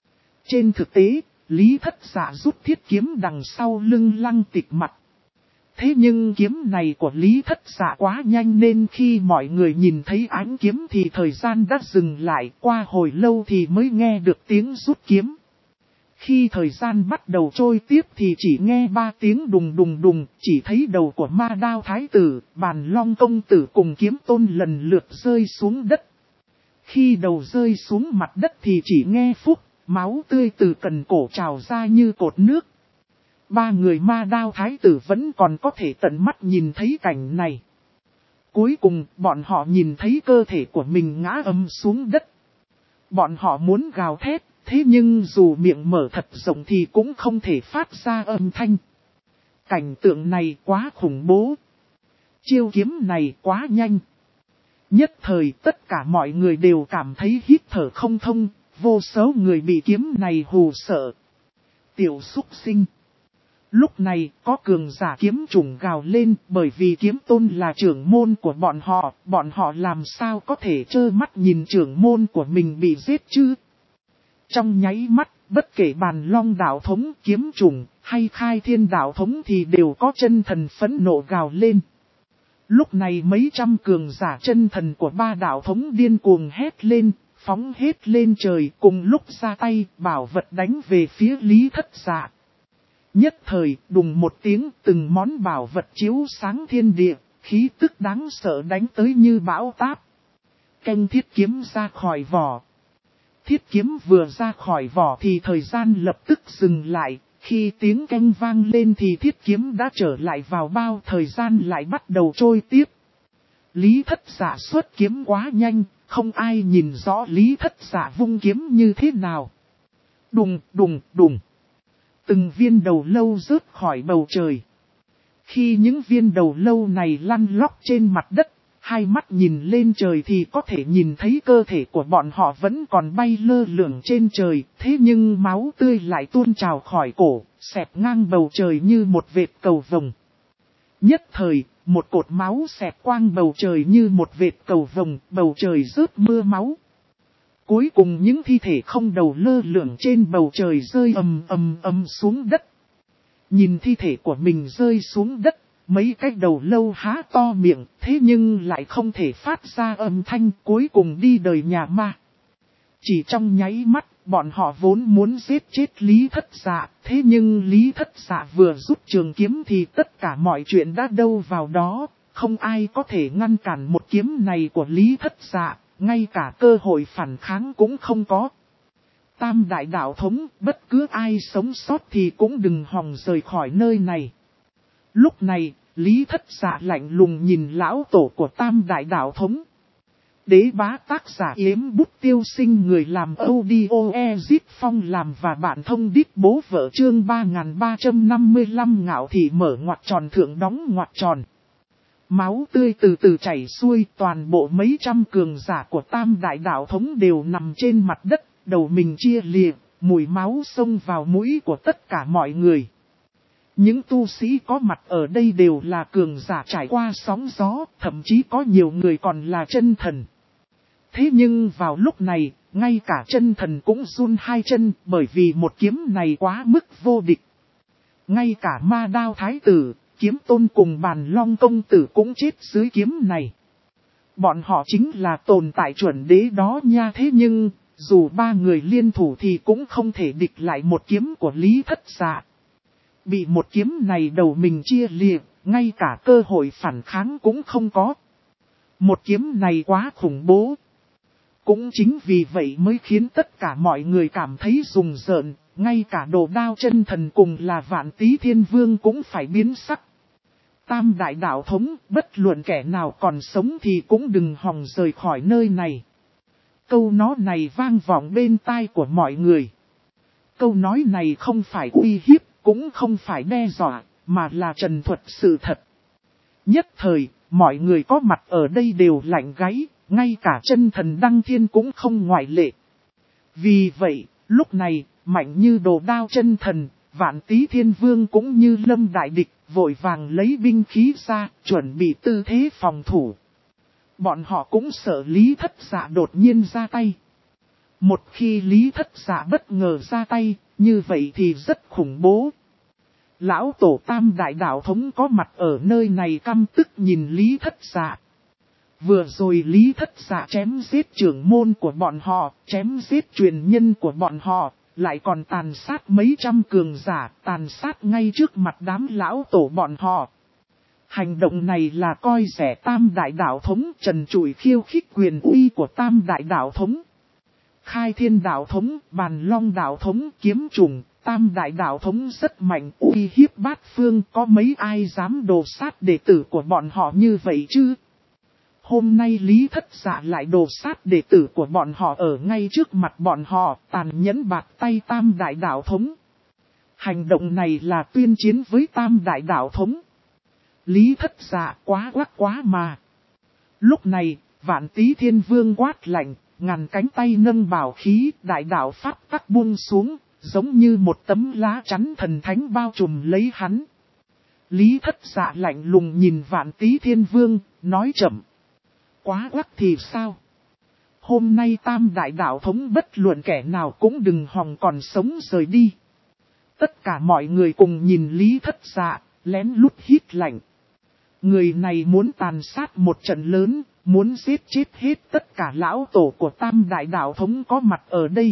Trên thực tế, Lý Thất Dạ rút thiết kiếm đằng sau lưng Lăng Tịch mặt. Thế nhưng kiếm này của Lý Thất Dạ quá nhanh nên khi mọi người nhìn thấy ánh kiếm thì thời gian đã dừng lại, qua hồi lâu thì mới nghe được tiếng rút kiếm. Khi thời gian bắt đầu trôi tiếp thì chỉ nghe 3 tiếng đùng đùng đùng, chỉ thấy đầu của Ma Đao Thái tử, Bàn Long công tử cùng Kiếm Tôn lần lượt rơi xuống đất. Khi đầu rơi xuống mặt đất thì chỉ nghe phúc, máu tươi từ cần cổ trào ra như cột nước. Ba người Ma Đao Thái tử vẫn còn có thể tận mắt nhìn thấy cảnh này. Cuối cùng, bọn họ nhìn thấy cơ thể của mình ngã xuống đất. Bọn họ muốn gào thét. Thế nhưng dù miệng mở thật rộng thì cũng không thể phát ra âm thanh. Cảnh tượng này quá khủng bố. Chiêu kiếm này quá nhanh. Nhất thời tất cả mọi người đều cảm thấy hít thở không thông, vô số người bị kiếm này hù sợ. Tiểu súc sinh. Lúc này có cường giả kiếm trùng gào lên, bởi vì Kiếm Tôn là trưởng môn của bọn họ làm sao có thể trơ mắt nhìn trưởng môn của mình bị giết chứ? Trong nháy mắt, bất kể Bàn Long đạo thống, Kiếm Trùng hay Khai Thiên đạo thống thì đều có chân thần phẫn nộ gào lên. Lúc này mấy trăm cường giả chân thần của 3 đạo thống điên cuồng hét lên, phóng hết lên trời, cùng lúc ra tay, bảo vật đánh về phía Lý Thất Dạ. Nhất thời, đùng một tiếng, từng món bảo vật chiếu sáng thiên địa, khí tức đáng sợ đánh tới như bão táp. Canh thiết kiếm ra khỏi vỏ. Thiết kiếm vừa ra khỏi vỏ thì thời gian lập tức dừng lại, khi tiếng canh vang lên thì thiết kiếm đã trở lại vào bao, thời gian lại bắt đầu trôi tiếp. Lý Thất Dạ xuất kiếm quá nhanh, không ai nhìn rõ Lý Thất Dạ vung kiếm như thế nào. Đùng đùng đùng. Từng viên đầu lâu rớt khỏi bầu trời. Khi những viên đầu lâu này lăn lóc trên mặt đất, hai mắt nhìn lên trời thì có thể nhìn thấy cơ thể của bọn họ vẫn còn bay lơ lửng trên trời, thế nhưng máu tươi lại tuôn trào khỏi cổ, xẹt ngang bầu trời như một vệt cầu vồng. Nhất thời, một cột máu xẹt quang bầu trời như một vệt cầu vồng, bầu trời rớt mưa máu. Cuối cùng những thi thể không đầu lơ lửng trên bầu trời rơi ầm xuống đất. Nhìn thi thể của mình rơi xuống đất, mấy cái đầu lâu há to miệng, thế nhưng lại không thể phát ra âm thanh, cuối cùng đi đời nhà ma. Chỉ trong nháy mắt, bọn họ vốn muốn giết chết Lý Thất Dạ, thế nhưng Lý Thất Dạ vừa rút trường kiếm thì tất cả mọi chuyện đã đâu vào đó, không ai có thể ngăn cản một kiếm này của Lý Thất Dạ, ngay cả cơ hội phản kháng cũng không có. Tam đại đạo thống, bất cứ ai sống sót thì cũng đừng hòng rời khỏi nơi này. Lúc này, Lý Thất Dạ lạnh lùng nhìn lão tổ của Tam đại đạo thống. Đế bá tác giả Yếm Bút Tiêu Sinh, người làm audio Ezip Phong làm và bạn thông đít bố vợ, chương 3355 ngạo thị mở ngoặc tròn thượng đóng ngoặc tròn. Máu tươi từ từ chảy xuôi, toàn bộ mấy trăm cường giả của Tam đại đạo thống đều nằm trên mặt đất, đầu mình chia lìa, mùi máu xông vào mũi của tất cả mọi người. Những tu sĩ có mặt ở đây đều là cường giả trải qua sóng gió, thậm chí có nhiều người còn là chân thần. Thế nhưng vào lúc này, ngay cả chân thần cũng run hai chân, bởi vì một kiếm này quá mức vô địch. Ngay cả Ma Đao Thái tử, Kiếm Tôn cùng Bàn Long công tử cũng chết dưới kiếm này. Bọn họ chính là tồn tại chuẩn đế đó nha, thế nhưng, dù ba người liên thủ thì cũng không thể địch lại một kiếm của Lý Thất Dạ. Bị một kiếm này đầu mình chia liệt, ngay cả cơ hội phản kháng cũng không có. Một kiếm này quá khủng bố. Cũng chính vì vậy mới khiến tất cả mọi người cảm thấy rùng rợn, ngay cả Đồ Đao chân thần cùng là Vạn Tý Thiên Vương cũng phải biến sắc. Tam đại đạo thống, bất luận kẻ nào còn sống thì cũng đừng hòng rời khỏi nơi này. Câu nói này vang vọng bên tai của mọi người. Câu nói này không phải uy hiếp, cũng không phải đe dọa, mà là trần thuật sự thật. Nhất thời, mọi người có mặt ở đây đều lạnh gáy, ngay cả chân thần Đăng Thiên cũng không ngoại lệ. Vì vậy, lúc này, mạnh như Đồ Đao chân thần, Vạn Tý Thiên Vương cũng như Lâm đại địch, vội vàng lấy binh khí ra, chuẩn bị tư thế phòng thủ. Bọn họ cũng sợ Lý Thất Dạ đột nhiên ra tay. Một khi Lý Thất Dạ bất ngờ ra tay, như vậy thì rất khủng bố. Lão tổ Tam đại đạo thống có mặt ở nơi này căm tức nhìn Lý Thất Dạ. Vừa rồi Lý Thất Dạ chém giết trưởng môn của bọn họ, chém giết truyền nhân của bọn họ, lại còn tàn sát mấy trăm cường giả, tàn sát ngay trước mặt đám lão tổ bọn họ. Hành động này là coi rẻ Tam đại đạo thống, trần trụi khiêu khích quyền uy của Tam đại đạo thống. Khai Thiên đạo thống, Bàn Long đạo thống, Kiếm Trùng, Tam đại đạo thống rất mạnh, uy hiếp bát phương, có mấy ai dám đồ sát đệ tử của bọn họ như vậy chứ? Hôm nay Lý Thất Dạ lại đồ sát đệ tử của bọn họ ở ngay trước mặt bọn họ, tàn nhẫn bạt tay Tam đại đạo thống. Hành động này là tuyên chiến với Tam đại đạo thống. Lý Thất Dạ quá mà. Lúc này, Vạn Tý Thiên Vương quát lạnh, ngàn cánh tay nâng bảo khí, đại đạo pháp tắc buông xuống, giống như một tấm lá chắn thần thánh bao trùm lấy hắn. Lý Thất Dạ lạnh lùng nhìn Vạn Tý Thiên Vương, nói chậm. Quá quắc thì sao? Hôm nay Tam đại đạo thống bất luận kẻ nào cũng đừng hòng còn sống rời đi. Tất cả mọi người cùng nhìn Lý Thất Dạ, lén lút hít lạnh. Người này muốn tàn sát một trận lớn, muốn giết chết hết tất cả lão tổ của Tam đại đạo thống có mặt ở đây.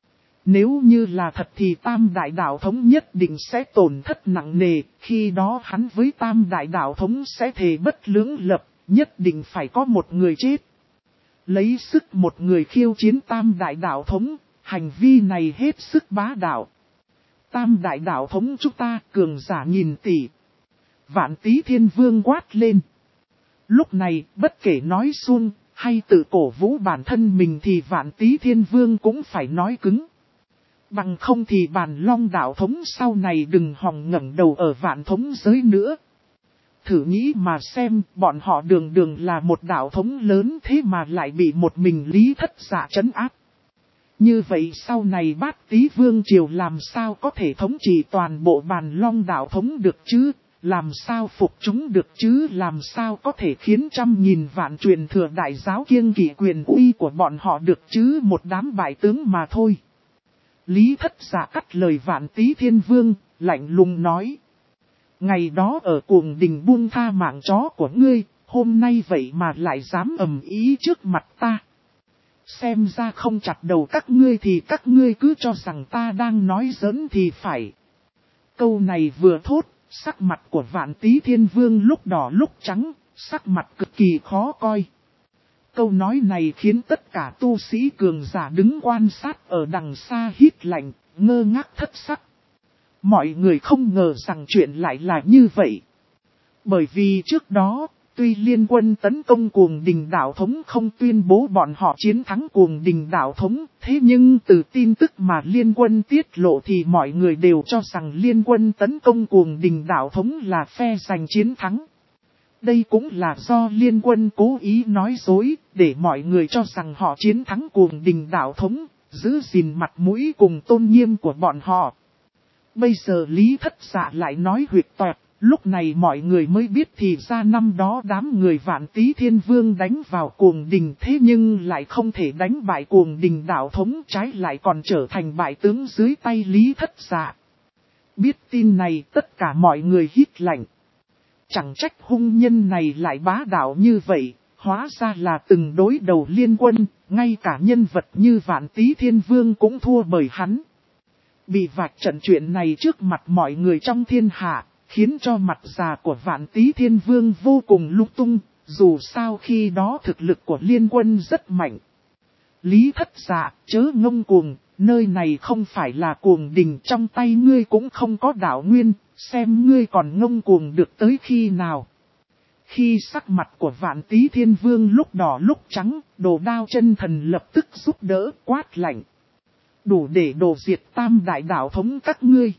Nếu như là thật thì Tam đại đạo thống nhất định sẽ tổn thất nặng nề, khi đó hắn với Tam đại đạo thống sẽ thề bất lưỡng lập, nhất định phải có một người chết. Lấy sức một người khiêu chiến Tam đại đạo thống, hành vi này hết sức bá đạo. Tam đại đạo thống chúng ta cường giả nghìn tỷ. Vạn Tý Thiên Vương quát lên. Lúc này, bất kể nói suông, hay tự cổ vũ bản thân mình thì Vạn Tý Thiên Vương cũng phải nói cứng. Bằng không thì Bàn Long đạo thống sau này đừng hòng ngẩng đầu ở vạn thống giới nữa. Thử nghĩ mà xem, bọn họ đường đường là một đạo thống lớn thế mà lại bị một mình Lý Thất Dạ trấn áp. Như vậy sau này Bát Tý Vương Triều làm sao có thể thống trị toàn bộ Bàn Long đạo thống được chứ? Làm sao phục chúng được chứ? Làm sao có thể khiến trăm nghìn vạn truyền thừa đại giáo kiêng kỵ quyền uy của bọn họ được chứ? Một đám bại tướng mà thôi. Lý Thất Dạ cắt lời Vạn Tý Thiên Vương, lạnh lùng nói. Ngày đó ở Cuồng Đình buông tha mạng chó của ngươi, hôm nay vậy mà lại dám ầm ý trước mặt ta. Xem ra không chặt đầu các ngươi thì các ngươi cứ cho rằng ta đang nói giỡn thì phải. Câu này vừa thốt, sắc mặt của Vạn Tý Thiên Vương lúc đỏ lúc trắng, sắc mặt cực kỳ khó coi. Câu nói này khiến tất cả tu sĩ cường giả đứng quan sát ở đằng xa hít lạnh, ngơ ngác thất sắc. Mọi người không ngờ rằng chuyện lại là như vậy. Bởi vì trước đó, tuy liên quân tấn công Cuồng Đình đạo thống không tuyên bố bọn họ chiến thắng Cuồng Đình đạo thống, thế nhưng từ tin tức mà liên quân tiết lộ thì mọi người đều cho rằng liên quân tấn công Cuồng Đình đạo thống là phe giành chiến thắng. Đây cũng là do liên quân cố ý nói dối, để mọi người cho rằng họ chiến thắng Cuồng Đình đạo thống, giữ gìn mặt mũi cùng tôn nghiêm của bọn họ. Bây giờ Lý Thất Dạ lại nói huyệt toẹt, lúc này mọi người mới biết thì ra năm đó đám người Vạn Tý Thiên Vương đánh vào Cuồng Đình thế nhưng lại không thể đánh bại Cuồng Đình đạo thống, trái lại còn trở thành bại tướng dưới tay Lý Thất Dạ. Biết tin này tất cả mọi người hít lạnh. Chẳng trách hung nhân này lại bá đạo như vậy, hóa ra là từng đối đầu liên quân, ngay cả nhân vật như Vạn Tý Thiên Vương cũng thua bởi hắn. Bị vạch trận chuyện này trước mặt mọi người trong thiên hạ, khiến cho mặt già của Vạn Tý Thiên Vương vô cùng lung tung, dù sao khi đó thực lực của liên quân rất mạnh. Lý Thất Dạ, chớ ngông cuồng, nơi này không phải là Cuồng Đình, trong tay ngươi cũng không có đạo nguyên, xem ngươi còn ngông cuồng được tới khi nào. Khi sắc mặt của Vạn Tý Thiên Vương lúc đỏ lúc trắng, Đồ Đao Chân Thần lập tức giúp đỡ quát lạnh. Đủ để đổ diệt Tam đại đạo thống các ngươi.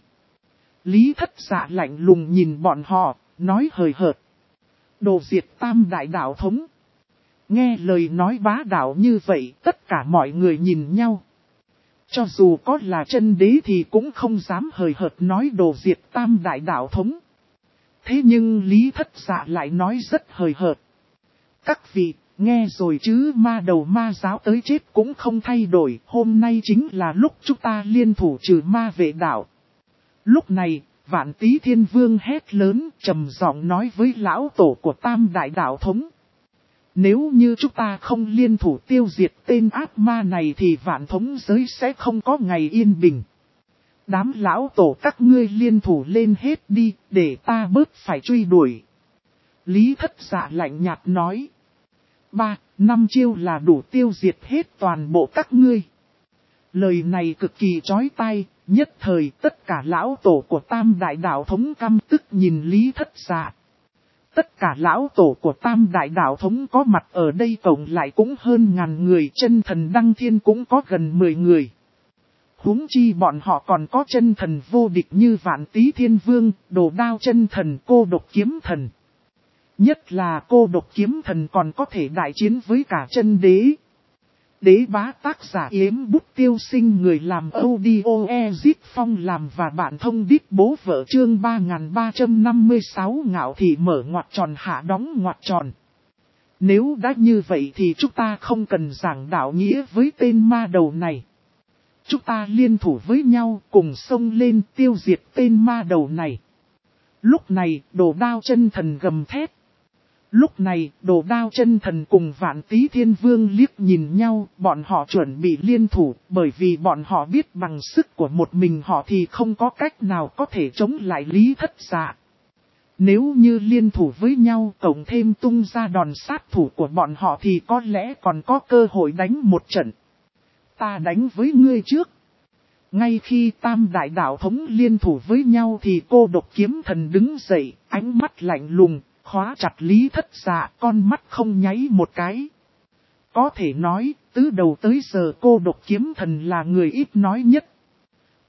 Lý Thất Dạ lạnh lùng nhìn bọn họ, nói hời hợt. Đổ diệt Tam đại đạo thống. Nghe lời nói bá đạo như vậy, tất cả mọi người nhìn nhau. Cho dù có là chân đế thì cũng không dám hời hợt nói đổ diệt Tam đại đạo thống. Thế nhưng Lý Thất Dạ lại nói rất hời hợt. Các vị, nghe rồi chứ, ma đầu ma giáo tới chết cũng không thay đổi, hôm nay chính là lúc chúng ta liên thủ trừ ma vệ đạo. Lúc này, Vạn Tý Thiên Vương hét lớn, trầm giọng nói với lão tổ của Tam đại đạo thống. Nếu như chúng ta không liên thủ tiêu diệt tên ác ma này thì vạn thống giới sẽ không có ngày yên bình. Đám lão tổ các ngươi liên thủ lên hết đi, để ta bớt phải truy đuổi. Lý Thất Dạ lạnh nhạt nói. 3-5 chiêu là đủ tiêu diệt hết toàn bộ các ngươi. Lời này cực kỳ chói tai, nhất thời tất cả lão tổ của Tam đại đạo thống căm tức nhìn Lý Thất Dạ. Tất cả lão tổ của Tam đại đạo thống có mặt ở đây cộng lại cũng hơn ngàn người, chân thần Đăng Thiên cũng có gần 10 người. Huống chi bọn họ còn có chân thần vô địch như Vạn Tý Thiên Vương, Đồ Đao Chân Thần, Cô Độc Kiếm Thần. Nhất là Cô Độc Kiếm Thần còn có thể đại chiến với cả chân đế. Đế bá tác giả Yếm Bút Tiêu Sinh, người làm audio Ezit Phong làm và bạn thông đít bố vợ, chương 3356 ngạo thị mở ngoặc tròn hạ đóng ngoặc tròn. Nếu đã như vậy thì chúng ta không cần giảng đạo nghĩa với tên ma đầu này. Chúng ta liên thủ với nhau cùng xông lên tiêu diệt tên ma đầu này. Lúc này, Đồ Đao Chân Thần gầm thét. Lúc này, Đồ Đao Chân Thần cùng Vạn Tý Thiên Vương liếc nhìn nhau, bọn họ chuẩn bị liên thủ, bởi vì bọn họ biết bằng sức của một mình họ thì không có cách nào có thể chống lại Lý Thất Dạ. Nếu như liên thủ với nhau, cộng thêm tung ra đòn sát thủ của bọn họ thì có lẽ còn có cơ hội đánh một trận. Ta đánh với ngươi trước. Ngay khi Tam đại đạo thống liên thủ với nhau thì Cô Độc Kiếm Thần đứng dậy, ánh mắt lạnh lùng, khóa chặt Lý Thất Dạ, con mắt không nháy một cái. Có thể nói, từ đầu tới giờ Cô Độc Kiếm Thần là người ít nói nhất.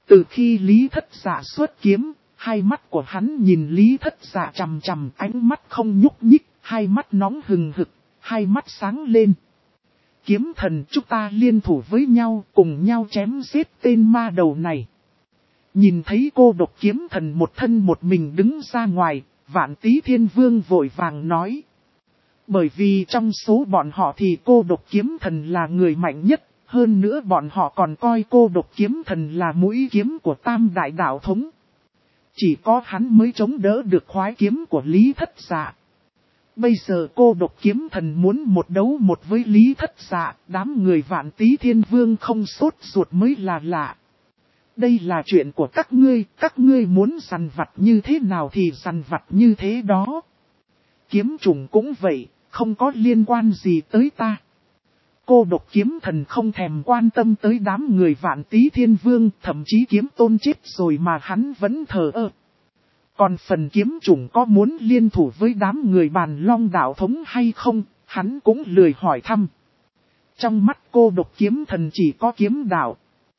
Từ khi Lý Thất Dạ xuất kiếm, hai mắt của hắn nhìn Lý Thất Dạ chằm chằm, ánh mắt không nhúc nhích, hai mắt nóng hừng hực, hai mắt sáng lên. Kiếm thần, chúng ta liên thủ với nhau, cùng nhau chém giết tên ma đầu này. Nhìn thấy cô độc kiếm thần một thân một mình đứng ra ngoài, Vạn Tý Thiên Vương vội vàng nói. Bởi vì trong số bọn họ thì cô độc kiếm thần là người mạnh nhất, hơn nữa bọn họ còn coi cô độc kiếm thần là mũi kiếm của Tam Đại Đạo Thống. Chỉ có hắn mới chống đỡ được khoái kiếm của Lý Thất Dạ. Bây giờ cô độc kiếm thần muốn một đấu một với Lý Thất Dạ, đám người Vạn Tý Thiên Vương không sốt ruột mới là lạ. Đây là chuyện của các ngươi muốn săn vặt như thế nào thì săn vặt như thế đó. Kiếm trùng cũng vậy, không có liên quan gì tới ta. Cô độc kiếm thần không thèm quan tâm tới đám người Vạn Tý Thiên Vương, thậm chí kiếm tôn chết rồi mà hắn vẫn thờ ơ. Còn phần kiếm trùng có muốn liên thủ với đám người Bàn Long Đạo Thống hay không, hắn cũng lười hỏi thăm. Trong mắt cô độc kiếm thần chỉ có kiếm đạo.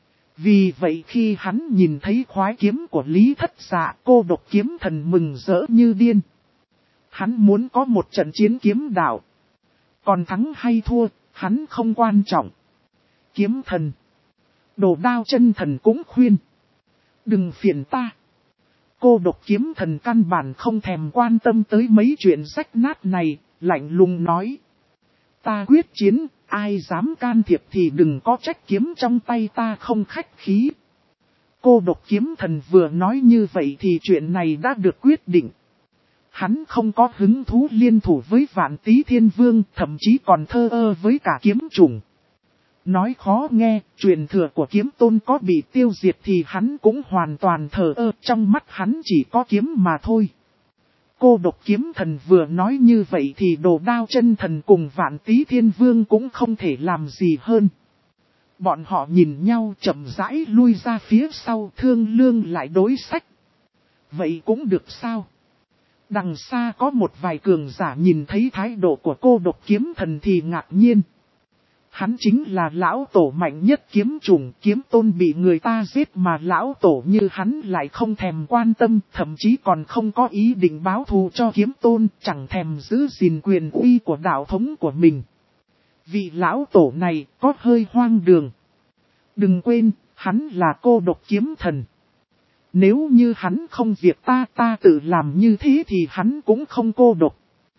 Vì vậy khi hắn nhìn thấy khoái kiếm của Lý Thất Dạ, cô độc kiếm thần mừng rỡ như điên. Hắn muốn có một trận chiến kiếm đạo. Còn thắng hay thua, hắn không quan trọng. Kiếm thần. Đồ Đao Chân Thần cũng khuyên. Đừng phiền ta. Cô độc kiếm thần căn bản không thèm quan tâm tới mấy chuyện rách nát này, lạnh lùng nói. Ta quyết chiến, ai dám can thiệp thì đừng có trách kiếm trong tay ta không khách khí. Cô độc kiếm thần vừa nói như vậy thì chuyện này đã được quyết định. Hắn không có hứng thú liên thủ với Vạn Tý Thiên Vương, thậm chí còn thờ ơ với cả kiếm trùng. Nói khó nghe, truyền thừa của kiếm tôn có bị tiêu diệt thì hắn cũng hoàn toàn thờ ơ, trong mắt hắn chỉ có kiếm mà thôi. Cô độc kiếm thần vừa nói như vậy thì Đồ Đao Chân Thần cùng Vạn Tý Thiên Vương cũng không thể làm gì hơn. Bọn họ nhìn nhau chậm rãi lui ra phía sau, thương lương lại đối sách. Vậy cũng được sao? Đằng xa có một vài cường giả nhìn thấy thái độ của cô độc kiếm thần thì ngạc nhiên. Hắn chính là lão tổ mạnh nhất kiếm trùng, kiếm tôn bị người ta giết mà lão tổ như hắn lại không thèm quan tâm, thậm chí còn không có ý định báo thù cho kiếm tôn, chẳng thèm giữ gìn quyền uy của đạo thống của mình. Vị lão tổ này có hơi hoang đường. Đừng quên, hắn là cô độc kiếm thần. Nếu như hắn không việc ta tự làm như thế thì hắn cũng không cô độc.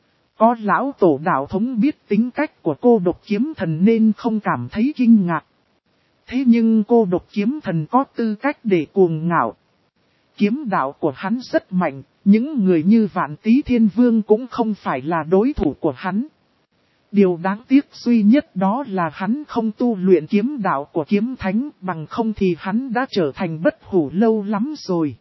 Có lão tổ đạo thống biết tính cách của cô độc kiếm thần nên không cảm thấy kinh ngạc. Thế nhưng cô độc kiếm thần có tư cách để cuồng ngạo. Kiếm đạo của hắn rất mạnh, những người như Vạn Tý Thiên Vương cũng không phải là đối thủ của hắn. Điều đáng tiếc duy nhất đó là hắn không tu luyện kiếm đạo của kiếm thánh, bằng không thì hắn đã trở thành bất hủ lâu lắm rồi.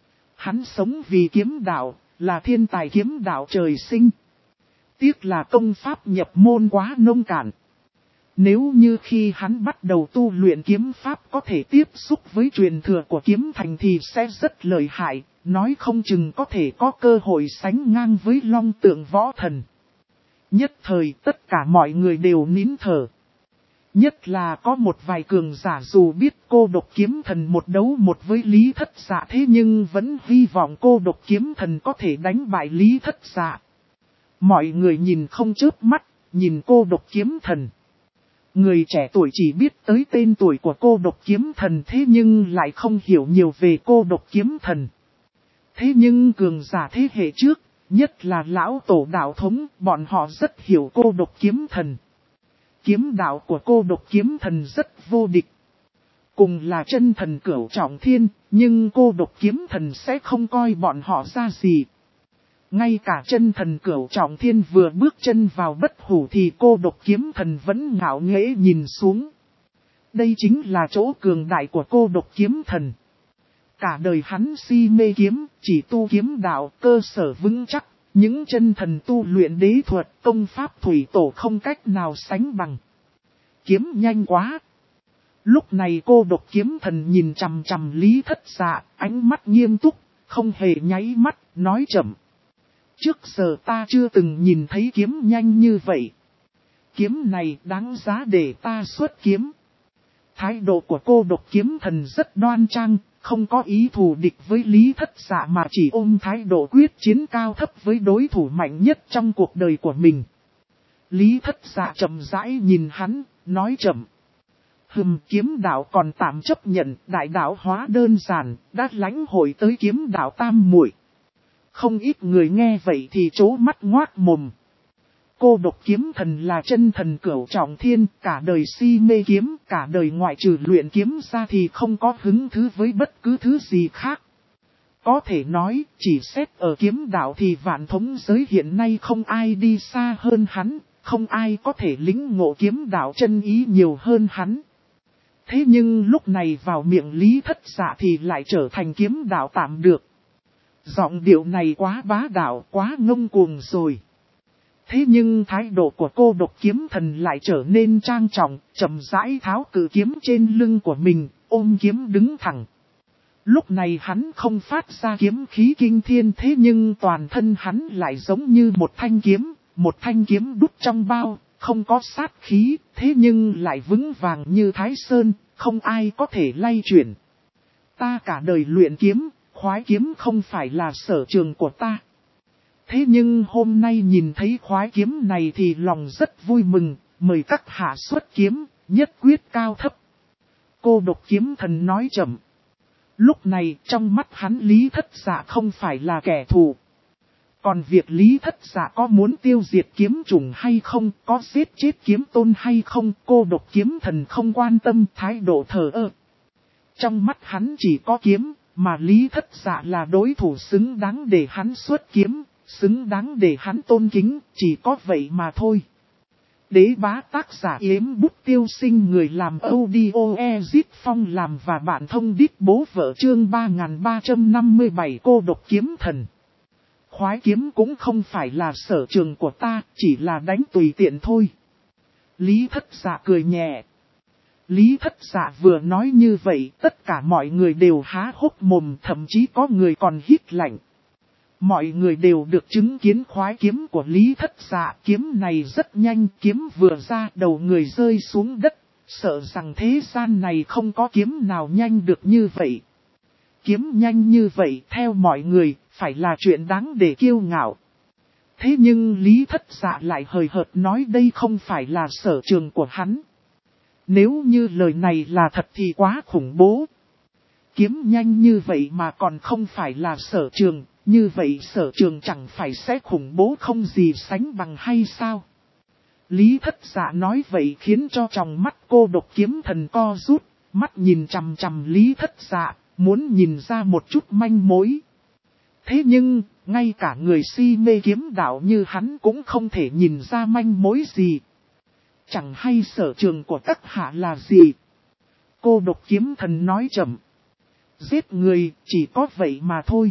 Hắn sống vì kiếm đạo, là thiên tài kiếm đạo trời sinh. Tiếc là công pháp nhập môn quá nông cạn. Nếu như khi hắn bắt đầu tu luyện kiếm pháp có thể tiếp xúc với truyền thừa của kiếm thành thì sẽ rất lợi hại, nói không chừng có thể có cơ hội sánh ngang với Long Tượng Võ Thần. Nhất thời tất cả mọi người đều nín thở. Nhất là có một vài cường giả dù biết cô độc kiếm thần một đấu một với Lý Thất Dạ thế nhưng vẫn hy vọng cô độc kiếm thần có thể đánh bại Lý Thất Dạ. Mọi người nhìn không chớp mắt, nhìn cô độc kiếm thần. Người trẻ tuổi chỉ biết tới tên tuổi của cô độc kiếm thần thế nhưng lại không hiểu nhiều về cô độc kiếm thần. Thế nhưng cường giả thế hệ trước, nhất là lão tổ đạo thống, bọn họ rất hiểu cô độc kiếm thần. Kiếm đạo của cô độc kiếm thần rất vô địch. Cùng là chân thần cửu trọng thiên, nhưng cô độc kiếm thần sẽ không coi bọn họ ra gì. Ngay cả chân thần cửu trọng thiên vừa bước chân vào bất hủ thì cô độc kiếm thần vẫn ngạo nghễ nhìn xuống. Đây chính là chỗ cường đại của cô độc kiếm thần. Cả đời hắn si mê kiếm, chỉ tu kiếm đạo, cơ sở vững chắc, những chân thần tu luyện đế thuật, công pháp thủy tổ không cách nào sánh bằng. Kiếm nhanh quá. Lúc này cô độc kiếm thần nhìn chằm chằm Lý Thất Dạ, ánh mắt nghiêm túc, không hề nháy mắt, nói chậm. Trước giờ ta chưa từng nhìn thấy kiếm nhanh như vậy. Kiếm này đáng giá để ta xuất kiếm. Thái độ của cô độc kiếm thần rất đoan trang, không có ý thù địch với Lý Thất Dạ mà chỉ ôm thái độ quyết chiến cao thấp với đối thủ mạnh nhất trong cuộc đời của mình. Lý Thất Dạ chậm rãi nhìn hắn, nói chậm. Kiếm đạo còn tạm chấp nhận, đại đạo hóa đơn giản, đã lãnh hội tới kiếm đạo tam muội. Không ít người nghe vậy thì trố mắt ngoác mồm. Cô Độc Kiếm Thần là chân thần cửu trọng thiên, cả đời si mê kiếm, cả đời ngoại trừ luyện kiếm ra thì không có hứng thú với bất cứ thứ gì khác. Có thể nói, chỉ xét ở kiếm đạo thì vạn thống giới hiện nay không ai đi xa hơn hắn, không ai có thể lĩnh ngộ kiếm đạo chân ý nhiều hơn hắn. Thế nhưng lúc này vào miệng Lý Thất Dạ thì lại trở thành kiếm đạo tạm được. Giọng điệu này quá bá đạo, quá ngông cuồng rồi. Thế nhưng thái độ của Cô Độc Kiếm Thần lại trở nên trang trọng, chậm rãi tháo cự kiếm trên lưng của mình, ôm kiếm đứng thẳng. Lúc này hắn không phát ra kiếm khí kinh thiên, thế nhưng toàn thân hắn lại giống như một thanh kiếm đúc trong bao, không có sát khí, thế nhưng lại vững vàng như Thái Sơn, không ai có thể lay chuyển. Ta cả đời luyện kiếm, khoái kiếm không phải là sở trường của ta. Thế nhưng hôm nay nhìn thấy khoái kiếm này thì lòng rất vui mừng, mời các hạ xuất kiếm, nhất quyết cao thấp. Cô Độc Kiếm Thần nói chậm. Lúc này trong mắt hắn Lý Thất Dạ không phải là kẻ thù. Còn việc Lý Thất Dạ có muốn tiêu diệt kiếm chủng hay không, có giết chết kiếm tôn hay không, Cô Độc Kiếm Thần không quan tâm, thái độ thờ ơ. Trong mắt hắn chỉ có kiếm, mà Lý Thất Dạ là đối thủ xứng đáng để hắn xuất kiếm, xứng đáng để hắn tôn kính, chỉ có vậy mà thôi. Đế Bá tác giả Yếm Bút Tiêu Sinh, người làm audio Ezit Phong làm và bạn thông đít bố vợ, chương 3357 Cô Độc Kiếm Thần. Khoái kiếm cũng không phải là sở trường của ta, chỉ là đánh tùy tiện thôi. Lý Thất Dạ cười nhẹ. Lý Thất Dạ vừa nói như vậy, tất cả mọi người đều há hốc mồm, thậm chí có người còn hít lạnh. Mọi người đều được chứng kiến khoái kiếm của Lý Thất Dạ, kiếm này rất nhanh, kiếm vừa ra đầu người rơi xuống đất, sợ rằng thế gian này không có kiếm nào nhanh được như vậy. Kiếm nhanh như vậy theo mọi người, phải là chuyện đáng để kiêu ngạo. Thế nhưng Lý Thất Dạ lại hời hợt nói đây không phải là sở trường của hắn. Nếu như lời này là thật thì quá khủng bố. Kiếm nhanh như vậy mà còn không phải là sở trường, như vậy sở trường chẳng phải sẽ khủng bố không gì sánh bằng hay sao? Lý Thất Dạ nói vậy khiến cho tròng mắt Cô Độc Kiếm Thần co rút, mắt nhìn chằm chằm Lý Thất Dạ, muốn nhìn ra một chút manh mối. Thế nhưng, ngay cả người si mê kiếm đạo như hắn cũng không thể nhìn ra manh mối gì. Chẳng hay sở trường của các hạ là gì? Cô Độc Kiếm Thần nói chậm. Giết người, chỉ có vậy mà thôi.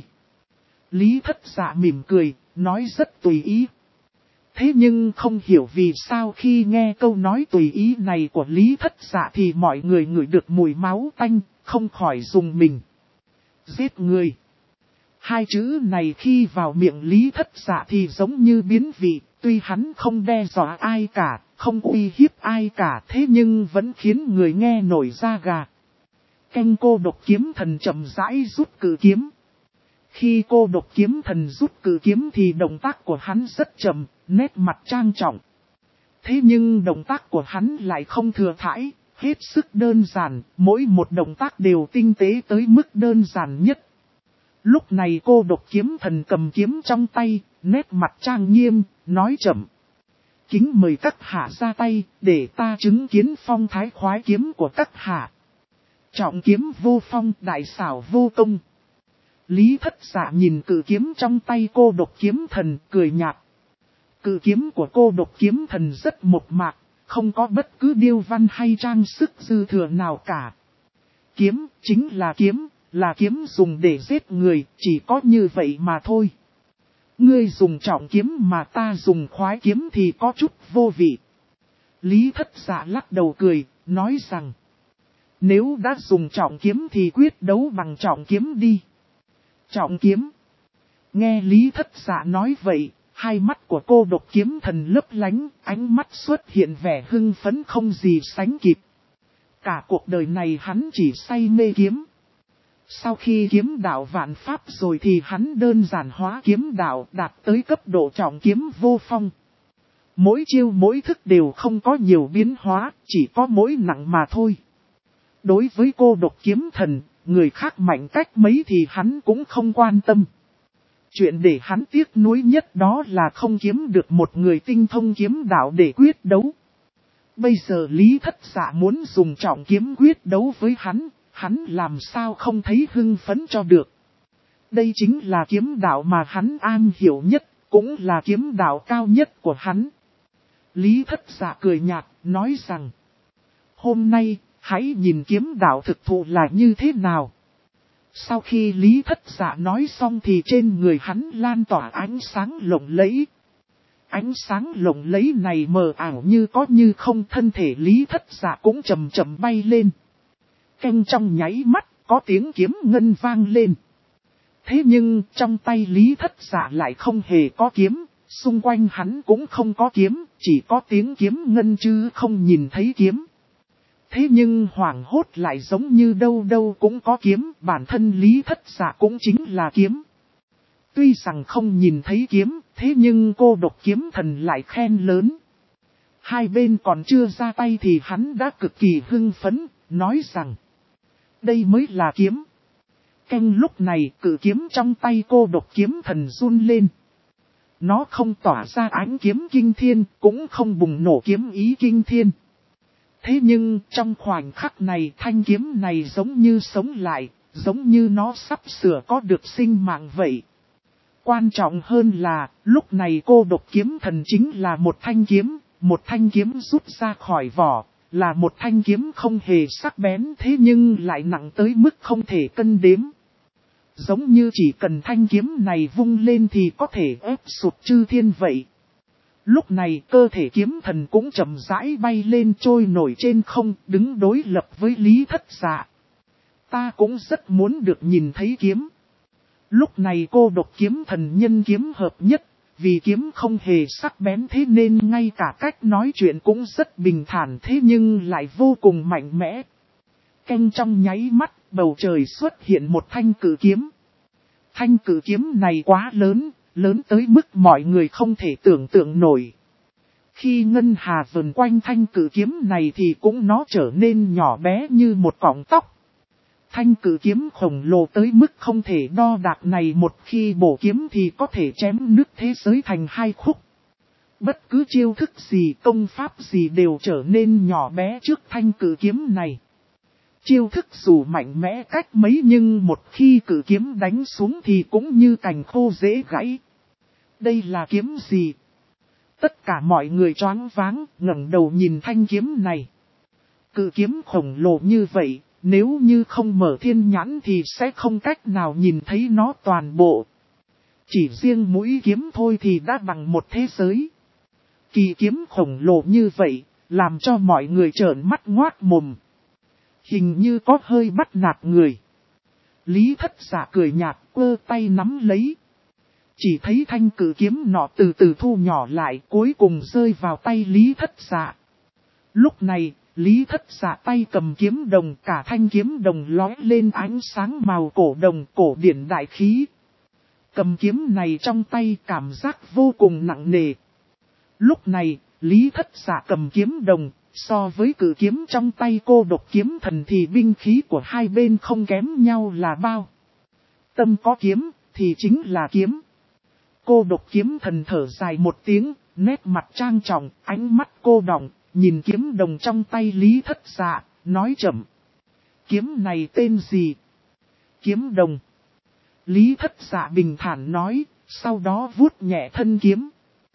Lý Thất Dạ mỉm cười, nói rất tùy ý. Thế nhưng không hiểu vì sao khi nghe câu nói tùy ý này của Lý Thất Dạ thì mọi người ngửi được mùi máu tanh, không khỏi rùng mình. Giết người. Hai chữ này khi vào miệng Lý Thất Dạ thì giống như biến vị, tuy hắn không đe dọa ai cả, không uy hiếp ai cả, thế nhưng vẫn khiến người nghe nổi da gà. Canh Cô Độc Kiếm Thần chậm rãi rút cự kiếm. Khi Cô Độc Kiếm Thần rút cự kiếm thì động tác của hắn rất chậm, nét mặt trang trọng. Thế nhưng động tác của hắn lại không thừa thãi, hết sức đơn giản, mỗi một động tác đều tinh tế tới mức đơn giản nhất. Lúc này Cô Độc Kiếm Thần cầm kiếm trong tay, nét mặt trang nghiêm, nói chậm. Kính mời các hạ ra tay, để ta chứng kiến phong thái khoái kiếm của các hạ. Trọng kiếm vô phong, đại xảo vô công. Lý Thất Dạ nhìn cự kiếm trong tay Cô Độc Kiếm Thần, cười nhạt. Cự kiếm của Cô Độc Kiếm Thần rất mộc mạc, không có bất cứ điêu văn hay trang sức dư thừa nào cả. Kiếm chính là kiếm dùng để giết người, chỉ có như vậy mà thôi. Ngươi dùng trọng kiếm mà ta dùng khoái kiếm thì có chút vô vị. Lý Thất Dạ lắc đầu cười, nói rằng. Nếu đã dùng trọng kiếm thì quyết đấu bằng trọng kiếm đi. Trọng kiếm. Nghe Lý Thất Dạ nói vậy, hai mắt của Cô Độc Kiếm Thần lấp lánh, ánh mắt xuất hiện vẻ hưng phấn không gì sánh kịp. Cả cuộc đời này hắn chỉ say mê kiếm. Sau khi kiếm đạo vạn pháp rồi thì hắn đơn giản hóa kiếm đạo đạt tới cấp độ trọng kiếm vô phong. Mỗi chiêu mỗi thức đều không có nhiều biến hóa, chỉ có mỗi nặng mà thôi. Đối với cô độc kiếm thần, người khác mạnh cách mấy thì hắn cũng không quan tâm. Chuyện để hắn tiếc nuối nhất đó là không kiếm được một người tinh thông kiếm đạo để quyết đấu. Bây giờ Lý Thất Dạ muốn dùng trọng kiếm quyết đấu với hắn làm sao không thấy hưng phấn cho được. Đây chính là kiếm đạo mà hắn am hiểu nhất, cũng là kiếm đạo cao nhất của hắn. Lý Thất Dạ cười nhạt, nói rằng, hôm nay, hãy nhìn kiếm đạo thực thụ là như thế nào. Sau khi Lý Thất Dạ nói xong thì trên người hắn lan tỏa ánh sáng lộng lẫy. Ánh sáng lộng lẫy này mờ ảo như có như không, thân thể Lý Thất Dạ cũng chậm chậm bay lên. Canh trong nháy mắt, có tiếng kiếm ngân vang lên. Thế nhưng trong tay Lý Thất Dạ lại không hề có kiếm, xung quanh hắn cũng không có kiếm, chỉ có tiếng kiếm ngân chứ không nhìn thấy kiếm. Thế nhưng hoảng hốt lại giống như đâu đâu cũng có kiếm, bản thân Lý Thất Dạ cũng chính là kiếm. Tuy rằng không nhìn thấy kiếm, thế nhưng cô độc kiếm thần lại khen lớn. Hai bên còn chưa ra tay thì hắn đã cực kỳ hưng phấn, nói rằng, đây mới là kiếm. Canh lúc này cự kiếm trong tay cô độc kiếm thần run lên. Nó không tỏa ra ánh kiếm kinh thiên, cũng không bùng nổ kiếm ý kinh thiên. Thế nhưng trong khoảnh khắc này thanh kiếm này giống như sống lại, giống như nó sắp sửa có được sinh mạng vậy. Quan trọng hơn là, lúc này cô độc kiếm thần chính là một thanh kiếm rút ra khỏi vỏ, là một thanh kiếm không hề sắc bén thế nhưng lại nặng tới mức không thể cân đếm. Giống như chỉ cần thanh kiếm này vung lên thì có thể ép sụt chư thiên vậy. Lúc này cơ thể kiếm thần cũng chậm rãi bay lên trôi nổi trên không, đứng đối lập với Lý Thất Dạ. Ta cũng rất muốn được nhìn thấy kiếm. Lúc này cô độc kiếm thần nhân kiếm hợp nhất, vì kiếm không hề sắc bén thế nên ngay cả cách nói chuyện cũng rất bình thản thế nhưng lại vô cùng mạnh mẽ. Canh trong nháy mắt, bầu trời xuất hiện một thanh cử kiếm. Thanh cử kiếm này quá lớn, lớn tới mức mọi người không thể tưởng tượng nổi. Khi ngân hà vần quanh thanh cử kiếm này thì cũng nó trở nên nhỏ bé như một cọng tóc. Thanh cử kiếm khổng lồ tới mức không thể đo đạc này một khi bổ kiếm thì có thể chém nứt thế giới thành hai khúc. Bất cứ chiêu thức gì, công pháp gì đều trở nên nhỏ bé trước thanh cử kiếm này. Chiêu thức dù mạnh mẽ cách mấy nhưng một khi cử kiếm đánh xuống thì cũng như cành khô dễ gãy. Đây là kiếm gì? Tất cả mọi người choáng váng, ngẩng đầu nhìn thanh kiếm này. Cự kiếm khổng lồ như vậy, nếu như không mở thiên nhãn thì sẽ không cách nào nhìn thấy nó toàn bộ. Chỉ riêng mũi kiếm thôi thì đã bằng một thế giới. Kỳ kiếm khổng lồ như vậy, làm cho mọi người trợn mắt ngoác mồm. Hình như có hơi bắt nạt người. Lý Thất Dạ cười nhạt, quơ tay nắm lấy. Chỉ thấy thanh cử kiếm nọ từ từ thu nhỏ lại, cuối cùng rơi vào tay Lý Thất Dạ. Lúc này, Lý Thất Dạ tay cầm kiếm đồng, cả thanh kiếm đồng lóe lên ánh sáng màu cổ đồng, cổ điển đại khí. Cầm kiếm này trong tay cảm giác vô cùng nặng nề. Lúc này, Lý Thất Dạ cầm kiếm đồng, so với cử kiếm trong tay cô độc kiếm thần thì binh khí của hai bên không kém nhau là bao. Tâm có kiếm, thì chính là kiếm. Cô độc kiếm thần thở dài một tiếng, nét mặt trang trọng, ánh mắt cô đọng, nhìn kiếm đồng trong tay Lý Thất Dạ, nói chậm. Kiếm này tên gì? Kiếm đồng. Lý Thất Dạ bình thản nói, sau đó vuốt nhẹ thân kiếm.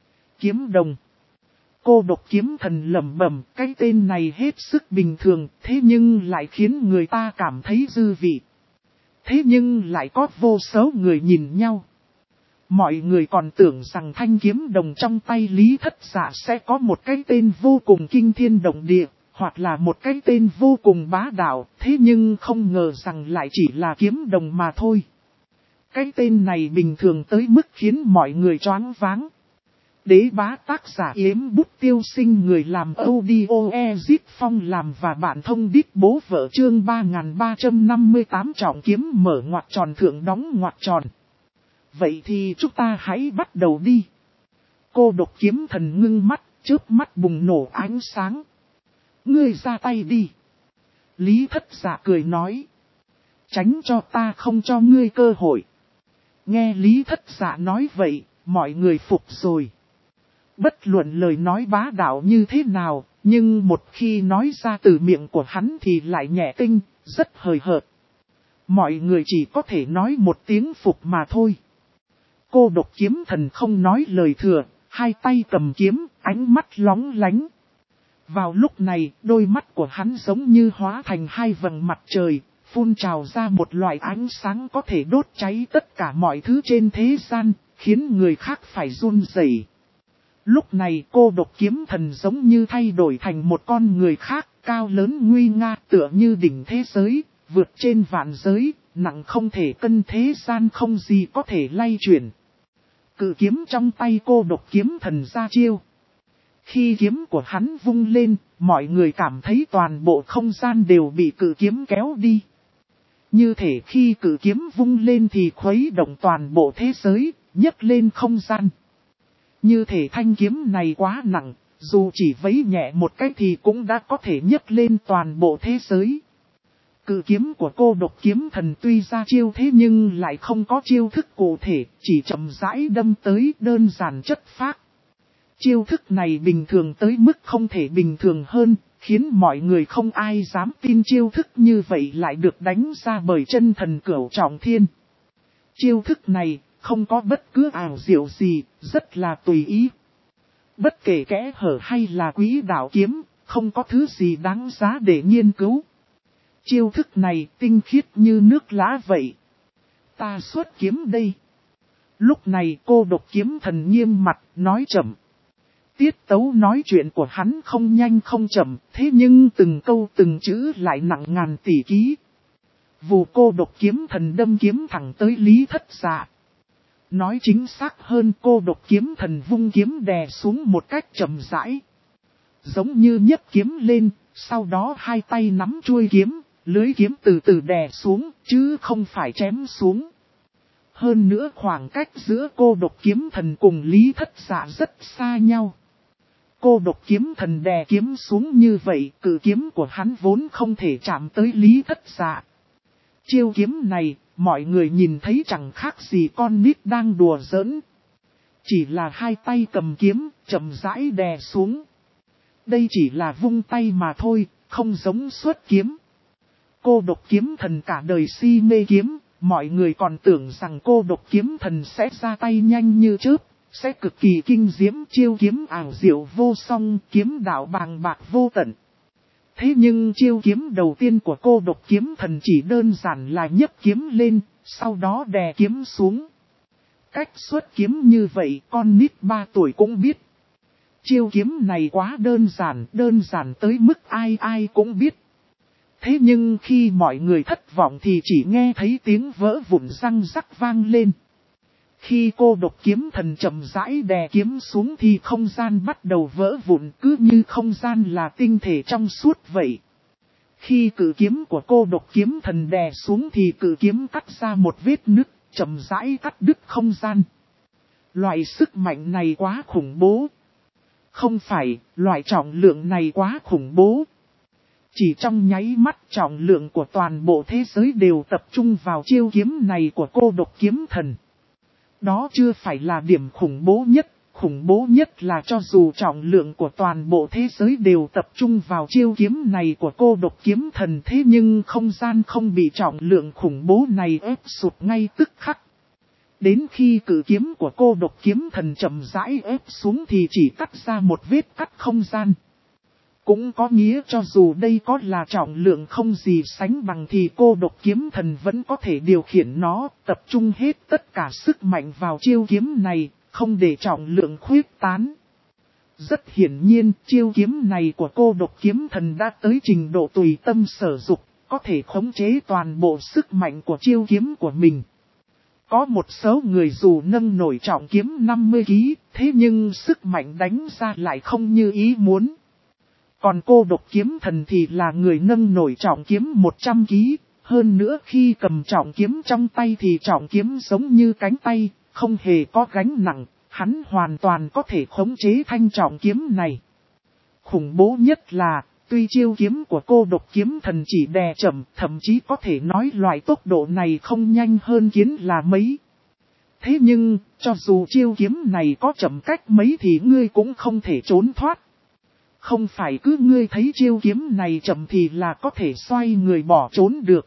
Kiếm đồng. Cô độc kiếm thần lẩm bẩm, cái tên này hết sức bình thường, thế nhưng lại khiến người ta cảm thấy dư vị. Thế nhưng lại có vô số người nhìn nhau. Mọi người còn tưởng rằng thanh kiếm đồng trong tay Lý Thất Dạ sẽ có một cái tên vô cùng kinh thiên động địa, hoặc là một cái tên vô cùng bá đạo, thế nhưng không ngờ rằng lại chỉ là kiếm đồng mà thôi. Cái tên này bình thường tới mức khiến mọi người choáng váng. Đế bá tác giả Yếm Bút Tiêu Sinh, người làm audio Ezit Phong làm và bạn thông đít bố vợ, chương 3358 trọng kiếm mở ngoặc tròn thượng đóng ngoặc tròn. Vậy thì chúng ta hãy bắt đầu đi. Cô độc kiếm thần ngưng mắt, chớp mắt bùng nổ ánh sáng. Ngươi ra tay đi. Lý Thất Dạ cười nói. Tránh cho ta, không cho ngươi cơ hội. Nghe Lý Thất Dạ nói vậy, mọi người phục rồi. Bất luận lời nói bá đạo như thế nào, nhưng một khi nói ra từ miệng của hắn thì lại nhẹ tinh, rất hời hợt. Mọi người chỉ có thể nói một tiếng phục mà thôi. Cô độc kiếm thần không nói lời thừa, hai tay cầm kiếm, ánh mắt lóng lánh. Vào lúc này, đôi mắt của hắn giống như hóa thành hai vầng mặt trời, phun trào ra một loại ánh sáng có thể đốt cháy tất cả mọi thứ trên thế gian, khiến người khác phải run rẩy. Lúc này cô độc kiếm thần giống như thay đổi thành một con người khác, cao lớn nguy nga, tựa như đỉnh thế giới, vượt trên vạn giới, nặng không thể cân, thế gian không gì có thể lay chuyển. Cự kiếm trong tay cô độc kiếm thần ra chiêu. Khi kiếm của hắn vung lên, mọi người cảm thấy toàn bộ không gian đều bị cự kiếm kéo đi. Như thể khi cự kiếm vung lên thì khuấy động toàn bộ thế giới, nhấc lên không gian. Như thể thanh kiếm này quá nặng, dù chỉ vấy nhẹ một cái thì cũng đã có thể nhấc lên toàn bộ thế giới. Cự kiếm của cô độc kiếm thần tuy ra chiêu thế nhưng lại không có chiêu thức cụ thể, chỉ chậm rãi đâm tới, đơn giản chất phác. Chiêu thức này bình thường tới mức không thể bình thường hơn, khiến mọi người không ai dám tin chiêu thức như vậy lại được đánh ra bởi chân thần Cửu Trọng Thiên. Chiêu thức này không có bất cứ ảo diệu gì, rất là tùy ý. Bất kể kẽ hở hay là quý đạo kiếm, không có thứ gì đáng giá để nghiên cứu. Chiêu thức này tinh khiết như nước lá vậy. Ta xuất kiếm đây. Lúc này cô độc kiếm thần nghiêm mặt, nói chậm. Tiết tấu nói chuyện của hắn không nhanh không chậm, thế nhưng từng câu từng chữ lại nặng ngàn tỷ ký. Vụ cô độc kiếm thần đâm kiếm thẳng tới Lý Thất Dạ. Nói chính xác hơn, cô độc kiếm thần vung kiếm đè xuống một cách chậm rãi. Giống như nhấc kiếm lên, sau đó hai tay nắm chuôi kiếm, lưới kiếm từ từ đè xuống, chứ không phải chém xuống. Hơn nữa khoảng cách giữa cô độc kiếm thần cùng Lý Thất Dạ rất xa nhau. Cô độc kiếm thần đè kiếm xuống như vậy, cự kiếm của hắn vốn không thể chạm tới Lý Thất Dạ. Chiêu kiếm này, mọi người nhìn thấy chẳng khác gì con nít đang đùa giỡn. Chỉ là hai tay cầm kiếm, chậm rãi đè xuống. Đây chỉ là vung tay mà thôi, không giống xuất kiếm. Cô độc kiếm thần cả đời si mê kiếm, mọi người còn tưởng rằng cô độc kiếm thần sẽ ra tay nhanh như chớp, sẽ cực kỳ kinh diễm, chiêu kiếm ảo diệu vô song, kiếm đạo bàng bạc vô tận. Thế nhưng chiêu kiếm đầu tiên của cô độc kiếm thần chỉ đơn giản là nhấc kiếm lên, sau đó đè kiếm xuống. Cách xuất kiếm như vậy con nít 3 tuổi cũng biết. Chiêu kiếm này quá đơn giản tới mức ai ai cũng biết. Thế nhưng khi mọi người thất vọng thì chỉ nghe thấy tiếng vỡ vụn răng rắc vang lên. Khi cô độc kiếm thần chậm rãi đè kiếm xuống thì không gian bắt đầu vỡ vụn, cứ như không gian là tinh thể trong suốt vậy. Khi cự kiếm của cô độc kiếm thần đè xuống thì cự kiếm cắt ra một vết nứt, chậm rãi cắt đứt không gian. Loại sức mạnh này quá khủng bố. Không phải, loại trọng lượng này quá khủng bố. Chỉ trong nháy mắt trọng lượng của toàn bộ thế giới đều tập trung vào chiêu kiếm này của cô độc kiếm thần. Đó chưa phải là điểm khủng bố nhất là cho dù trọng lượng của toàn bộ thế giới đều tập trung vào chiêu kiếm này của cô độc kiếm thần, thế nhưng không gian không bị trọng lượng khủng bố này ép sụt ngay tức khắc. Đến khi cự kiếm của cô độc kiếm thần chậm rãi ép xuống thì chỉ cắt ra một vết cắt không gian. Cũng có nghĩa cho dù đây có là trọng lượng không gì sánh bằng thì cô độc kiếm thần vẫn có thể điều khiển nó, tập trung hết tất cả sức mạnh vào chiêu kiếm này, không để trọng lượng khuyết tán. Rất hiển nhiên, chiêu kiếm này của cô độc kiếm thần đã tới trình độ tùy tâm sở dục, có thể khống chế toàn bộ sức mạnh của chiêu kiếm của mình. Có một số người dù nâng nổi trọng kiếm 50 kg, thế nhưng sức mạnh đánh ra lại không như ý muốn. Còn cô độc kiếm thần thì là người nâng nổi trọng kiếm 100 kg, hơn nữa khi cầm trọng kiếm trong tay thì trọng kiếm giống như cánh tay, không hề có gánh nặng, hắn hoàn toàn có thể khống chế thanh trọng kiếm này. Khủng bố nhất là, tuy chiêu kiếm của cô độc kiếm thần chỉ đè chậm, thậm chí có thể nói loại tốc độ này không nhanh hơn kiến là mấy. Thế nhưng, cho dù chiêu kiếm này có chậm cách mấy thì ngươi cũng không thể trốn thoát. Không phải cứ ngươi thấy chiêu kiếm này chậm thì là có thể xoay người bỏ trốn được.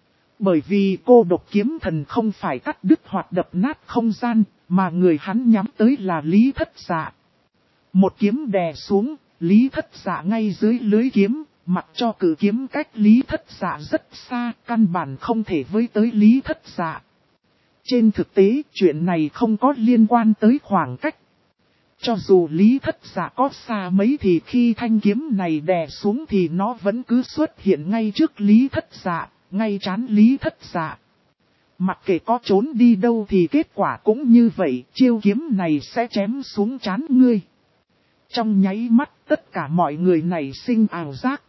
Bởi vì cô độc kiếm thần không phải cắt đứt hoặc đập nát không gian, mà người hắn nhắm tới là Lý Thất Dạ. Một kiếm đè xuống, Lý Thất Dạ ngay dưới lưới kiếm, mặc cho cự kiếm cách Lý Thất Dạ rất xa, căn bản không thể với tới Lý Thất Dạ. Trên thực tế, chuyện này không có liên quan tới khoảng cách. Cho dù Lý Thất Dạ có xa mấy thì khi thanh kiếm này đè xuống thì nó vẫn cứ xuất hiện ngay trước Lý Thất Dạ, ngay trán Lý Thất Dạ. Mặc kệ có trốn đi đâu thì kết quả cũng như vậy, chiêu kiếm này sẽ chém xuống trán ngươi. Trong nháy mắt tất cả mọi người nảy sinh ảo giác.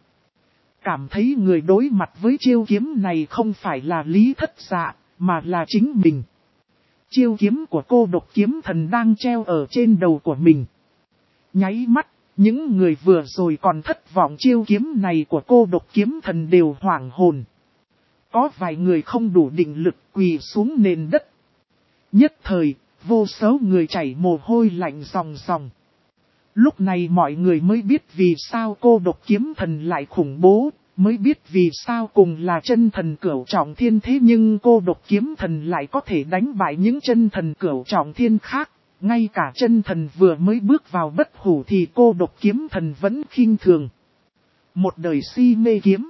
Cảm thấy người đối mặt với chiêu kiếm này không phải là Lý Thất Dạ, mà là chính mình. Chiêu kiếm của cô độc kiếm thần đang treo ở trên đầu của mình. Nháy mắt, những người vừa rồi còn thất vọng chiêu kiếm này của cô độc kiếm thần đều hoảng hồn. Có vài người không đủ định lực quỳ xuống nền đất. Nhất thời, vô số người chảy mồ hôi lạnh ròng ròng. Lúc này mọi người mới biết vì sao cô độc kiếm thần lại khủng bố, mới biết vì sao cùng là chân thần cửu trọng thiên thế nhưng cô độc kiếm thần lại có thể đánh bại những chân thần cửu trọng thiên khác. Ngay cả chân thần vừa mới bước vào bất hủ thì cô độc kiếm thần vẫn khinh thường. Một đời si mê kiếm.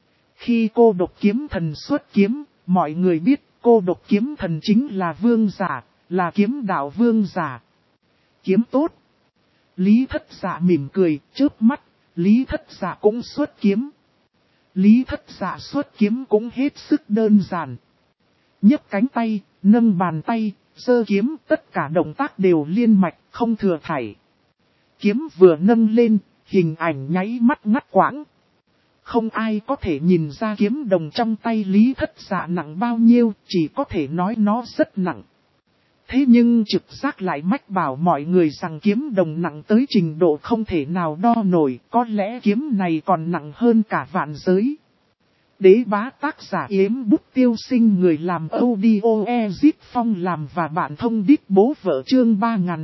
Khi cô độc kiếm thần xuất kiếm, mọi người biết cô độc kiếm thần chính là vương giả, là kiếm đạo vương giả. Kiếm tốt. Lý Thất Dạ mỉm cười, chớp mắt, Lý Thất Dạ cũng xuất kiếm. Lý Thất Dạ xuất kiếm cũng hết sức đơn giản. Nhấc cánh tay, nâng bàn tay, giơ kiếm, tất cả động tác đều liên mạch, không thừa thảy. Kiếm vừa nâng lên, hình ảnh nháy mắt ngắt quãng. Không ai có thể nhìn ra kiếm đồng trong tay Lý Thất Dạ nặng bao nhiêu, chỉ có thể nói nó rất nặng. Thế nhưng trực giác lại mách bảo mọi người rằng kiếm đồng nặng tới trình độ không thể nào đo nổi, có lẽ kiếm này còn nặng hơn cả vạn giới. Đế bá tác giả Yếm Bút Tiêu Sinh, người làm audio Ezit Phong làm và bạn thông đít bố vợ, chương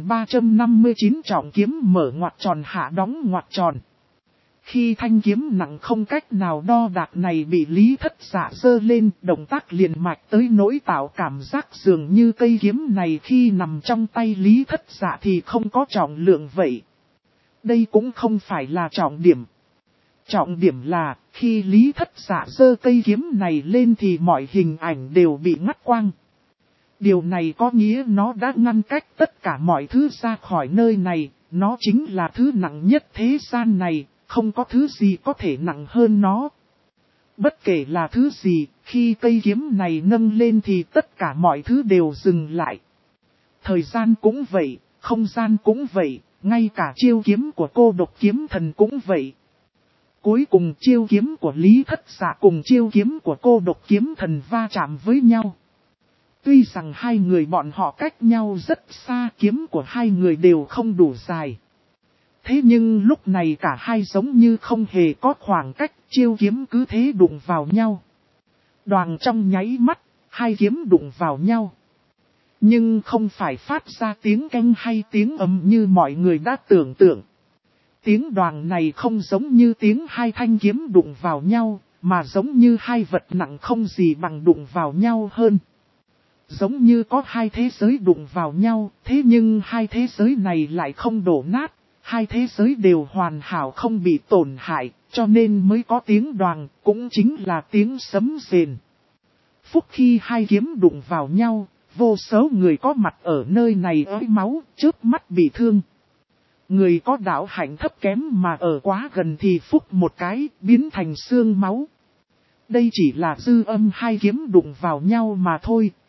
3359 trọng kiếm mở ngoặc tròn hạ đóng ngoặc tròn. Khi thanh kiếm nặng không cách nào đo đạc này bị Lý Thất Dạ giơ lên, động tác liền mạch tới nỗi tạo cảm giác dường như cây kiếm này khi nằm trong tay Lý Thất Dạ thì không có trọng lượng vậy. Đây cũng không phải là trọng điểm. Trọng điểm là, khi Lý Thất Dạ giơ cây kiếm này lên thì mọi hình ảnh đều bị ngắt quang. Điều này có nghĩa nó đã ngăn cách tất cả mọi thứ ra khỏi nơi này, nó chính là thứ nặng nhất thế gian này. Không có thứ gì có thể nặng hơn nó. Bất kể là thứ gì, khi cây kiếm này nâng lên thì tất cả mọi thứ đều dừng lại. Thời gian cũng vậy, không gian cũng vậy, ngay cả chiêu kiếm của cô độc kiếm thần cũng vậy. Cuối cùng chiêu kiếm của Lý Thất Dạ cùng chiêu kiếm của cô độc kiếm thần va chạm với nhau. Tuy rằng hai người bọn họ cách nhau rất xa, kiếm của hai người đều không đủ dài. Thế nhưng lúc này cả hai giống như không hề có khoảng cách, chiêu kiếm cứ thế đụng vào nhau. Đoàng trong nháy mắt, hai kiếm đụng vào nhau. Nhưng không phải phát ra tiếng keng hay tiếng ầm như mọi người đã tưởng tượng. Tiếng đoàng này không giống như tiếng hai thanh kiếm đụng vào nhau, mà giống như hai vật nặng không gì bằng đụng vào nhau hơn. Giống như có hai thế giới đụng vào nhau, thế nhưng hai thế giới này lại không đổ nát. Hai thế giới đều hoàn hảo không bị tổn hại, cho nên mới có tiếng đoàng, cũng chính là tiếng sấm rền. Phúc khi hai kiếm đụng vào nhau, vô số người có mặt ở nơi này ới máu, chớp mắt bị thương. Người có đạo hạnh thấp kém mà ở quá gần thì phúc một cái, biến thành xương máu. Đây chỉ là dư âm hai kiếm đụng vào nhau mà thôi,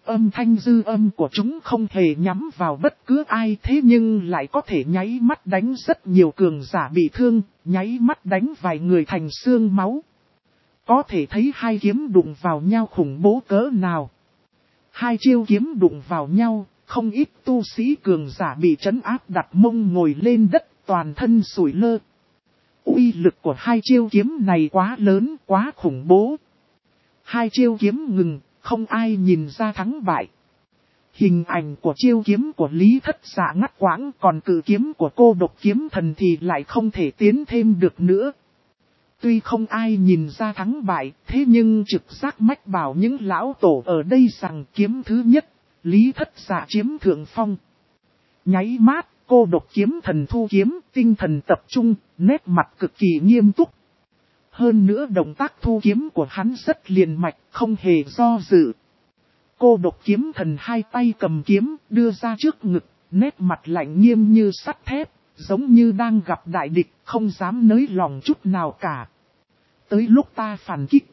Âm thanh dư âm của chúng không hề nhắm vào bất cứ ai, thế nhưng lại có thể nháy mắt đánh rất nhiều cường giả bị thương, nháy mắt đánh vài người thành xương máu. Có thể thấy hai kiếm đụng vào nhau khủng bố cỡ nào. Hai chiêu kiếm đụng vào nhau, không ít tu sĩ cường giả bị trấn áp đặt mông ngồi lên đất, toàn thân sủi lơ. Uy lực của hai chiêu kiếm này quá lớn, quá khủng bố. Hai chiêu kiếm ngừng, không ai nhìn ra thắng bại. Hình ảnh của chiêu kiếm của Lý Thất Dạ ngắt quãng, còn cự kiếm của Cô Độc Kiếm Thần thì lại không thể tiến thêm được nữa. Tuy không ai nhìn ra thắng bại, thế nhưng trực giác mách bảo những lão tổ ở đây rằng kiếm thứ nhất, Lý Thất Dạ chiếm thượng phong. Nháy mắt, Cô Độc Kiếm Thần thu kiếm, tinh thần tập trung, nét mặt cực kỳ nghiêm túc. Hơn nữa động tác thu kiếm của hắn rất liền mạch, không hề do dự. Cô Độc Kiếm Thần hai tay cầm kiếm, đưa ra trước ngực, nét mặt lạnh nghiêm như sắt thép, giống như đang gặp đại địch, không dám nới lòng chút nào cả. Tới lúc ta phản kích.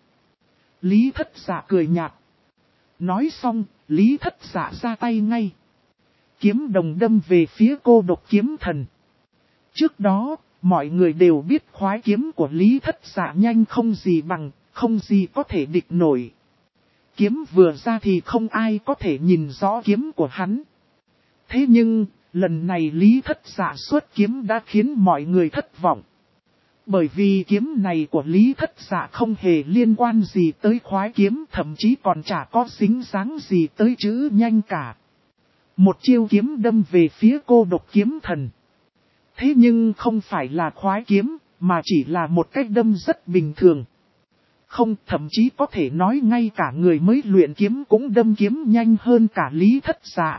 Lý Thất Dạ cười nhạt. Nói xong, Lý Thất Dạ ra tay ngay. Kiếm đồng đâm về phía Cô Độc Kiếm Thần. Trước đó, mọi người đều biết khoái kiếm của Lý Thất Dạ nhanh không gì bằng, không gì có thể địch nổi. Kiếm vừa ra thì không ai có thể nhìn rõ kiếm của hắn. Thế nhưng, lần này Lý Thất Dạ xuất kiếm đã khiến mọi người thất vọng. Bởi vì kiếm này của Lý Thất Dạ không hề liên quan gì tới khoái kiếm, thậm chí còn chả có dính dáng gì tới chữ nhanh cả. Một chiêu kiếm đâm về phía Cô Độc Kiếm Thần. Thế nhưng không phải là khoái kiếm, mà chỉ là một cách đâm rất bình thường. Không, thậm chí có thể nói ngay cả người mới luyện kiếm cũng đâm kiếm nhanh hơn cả Lý Thất Dạ.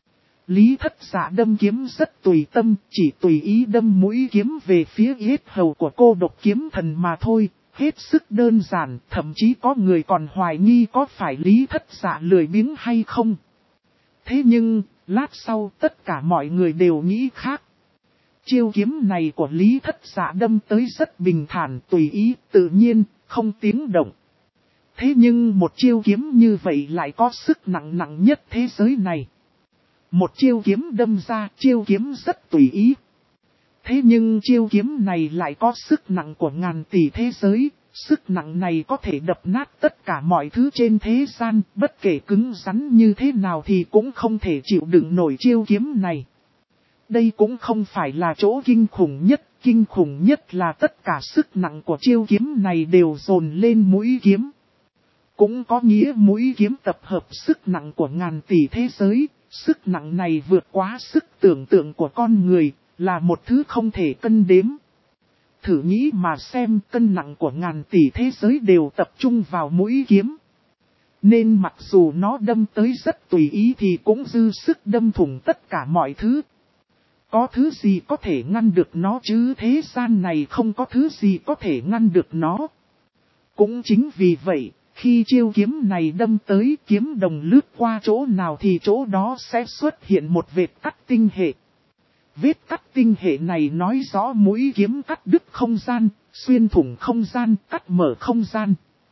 Lý Thất Dạ đâm kiếm rất tùy tâm, chỉ tùy ý đâm mũi kiếm về phía yết hầu của Cô Độc Kiếm Thần mà thôi, hết sức đơn giản, thậm chí có người còn hoài nghi có phải Lý Thất Dạ lười biếng hay không. Thế nhưng, lát sau tất cả mọi người đều nghĩ khác. Chiêu kiếm này của Lý Thất Dạ đâm tới rất bình thản, tùy ý, tự nhiên, không tiếng động. Thế nhưng một chiêu kiếm như vậy lại có sức nặng nặng nhất thế giới này. Một chiêu kiếm đâm ra, chiêu kiếm rất tùy ý. Thế nhưng chiêu kiếm này lại có sức nặng của ngàn tỷ thế giới. Sức nặng này có thể đập nát tất cả mọi thứ trên thế gian, bất kể cứng rắn như thế nào thì cũng không thể chịu đựng nổi chiêu kiếm này. Đây cũng không phải là chỗ kinh khủng nhất là tất cả sức nặng của chiêu kiếm này đều dồn lên mũi kiếm. Cũng có nghĩa mũi kiếm tập hợp sức nặng của ngàn tỷ thế giới, sức nặng này vượt quá sức tưởng tượng của con người, là một thứ không thể cân đếm. Thử nghĩ mà xem, cân nặng của ngàn tỷ thế giới đều tập trung vào mũi kiếm. Nên mặc dù nó đâm tới rất tùy ý thì cũng dư sức đâm thủng tất cả mọi thứ. Có thứ gì có thể ngăn được nó chứ, thế gian này không có thứ gì có thể ngăn được nó. Cũng chính vì vậy, khi chiêu kiếm này đâm tới, kiếm đồng lướt qua chỗ nào thì chỗ đó sẽ xuất hiện một vết cắt tinh hệ. Vết cắt tinh hệ này nói rõ mũi kiếm cắt đứt không gian, xuyên thủng không gian, cắt mở không gian.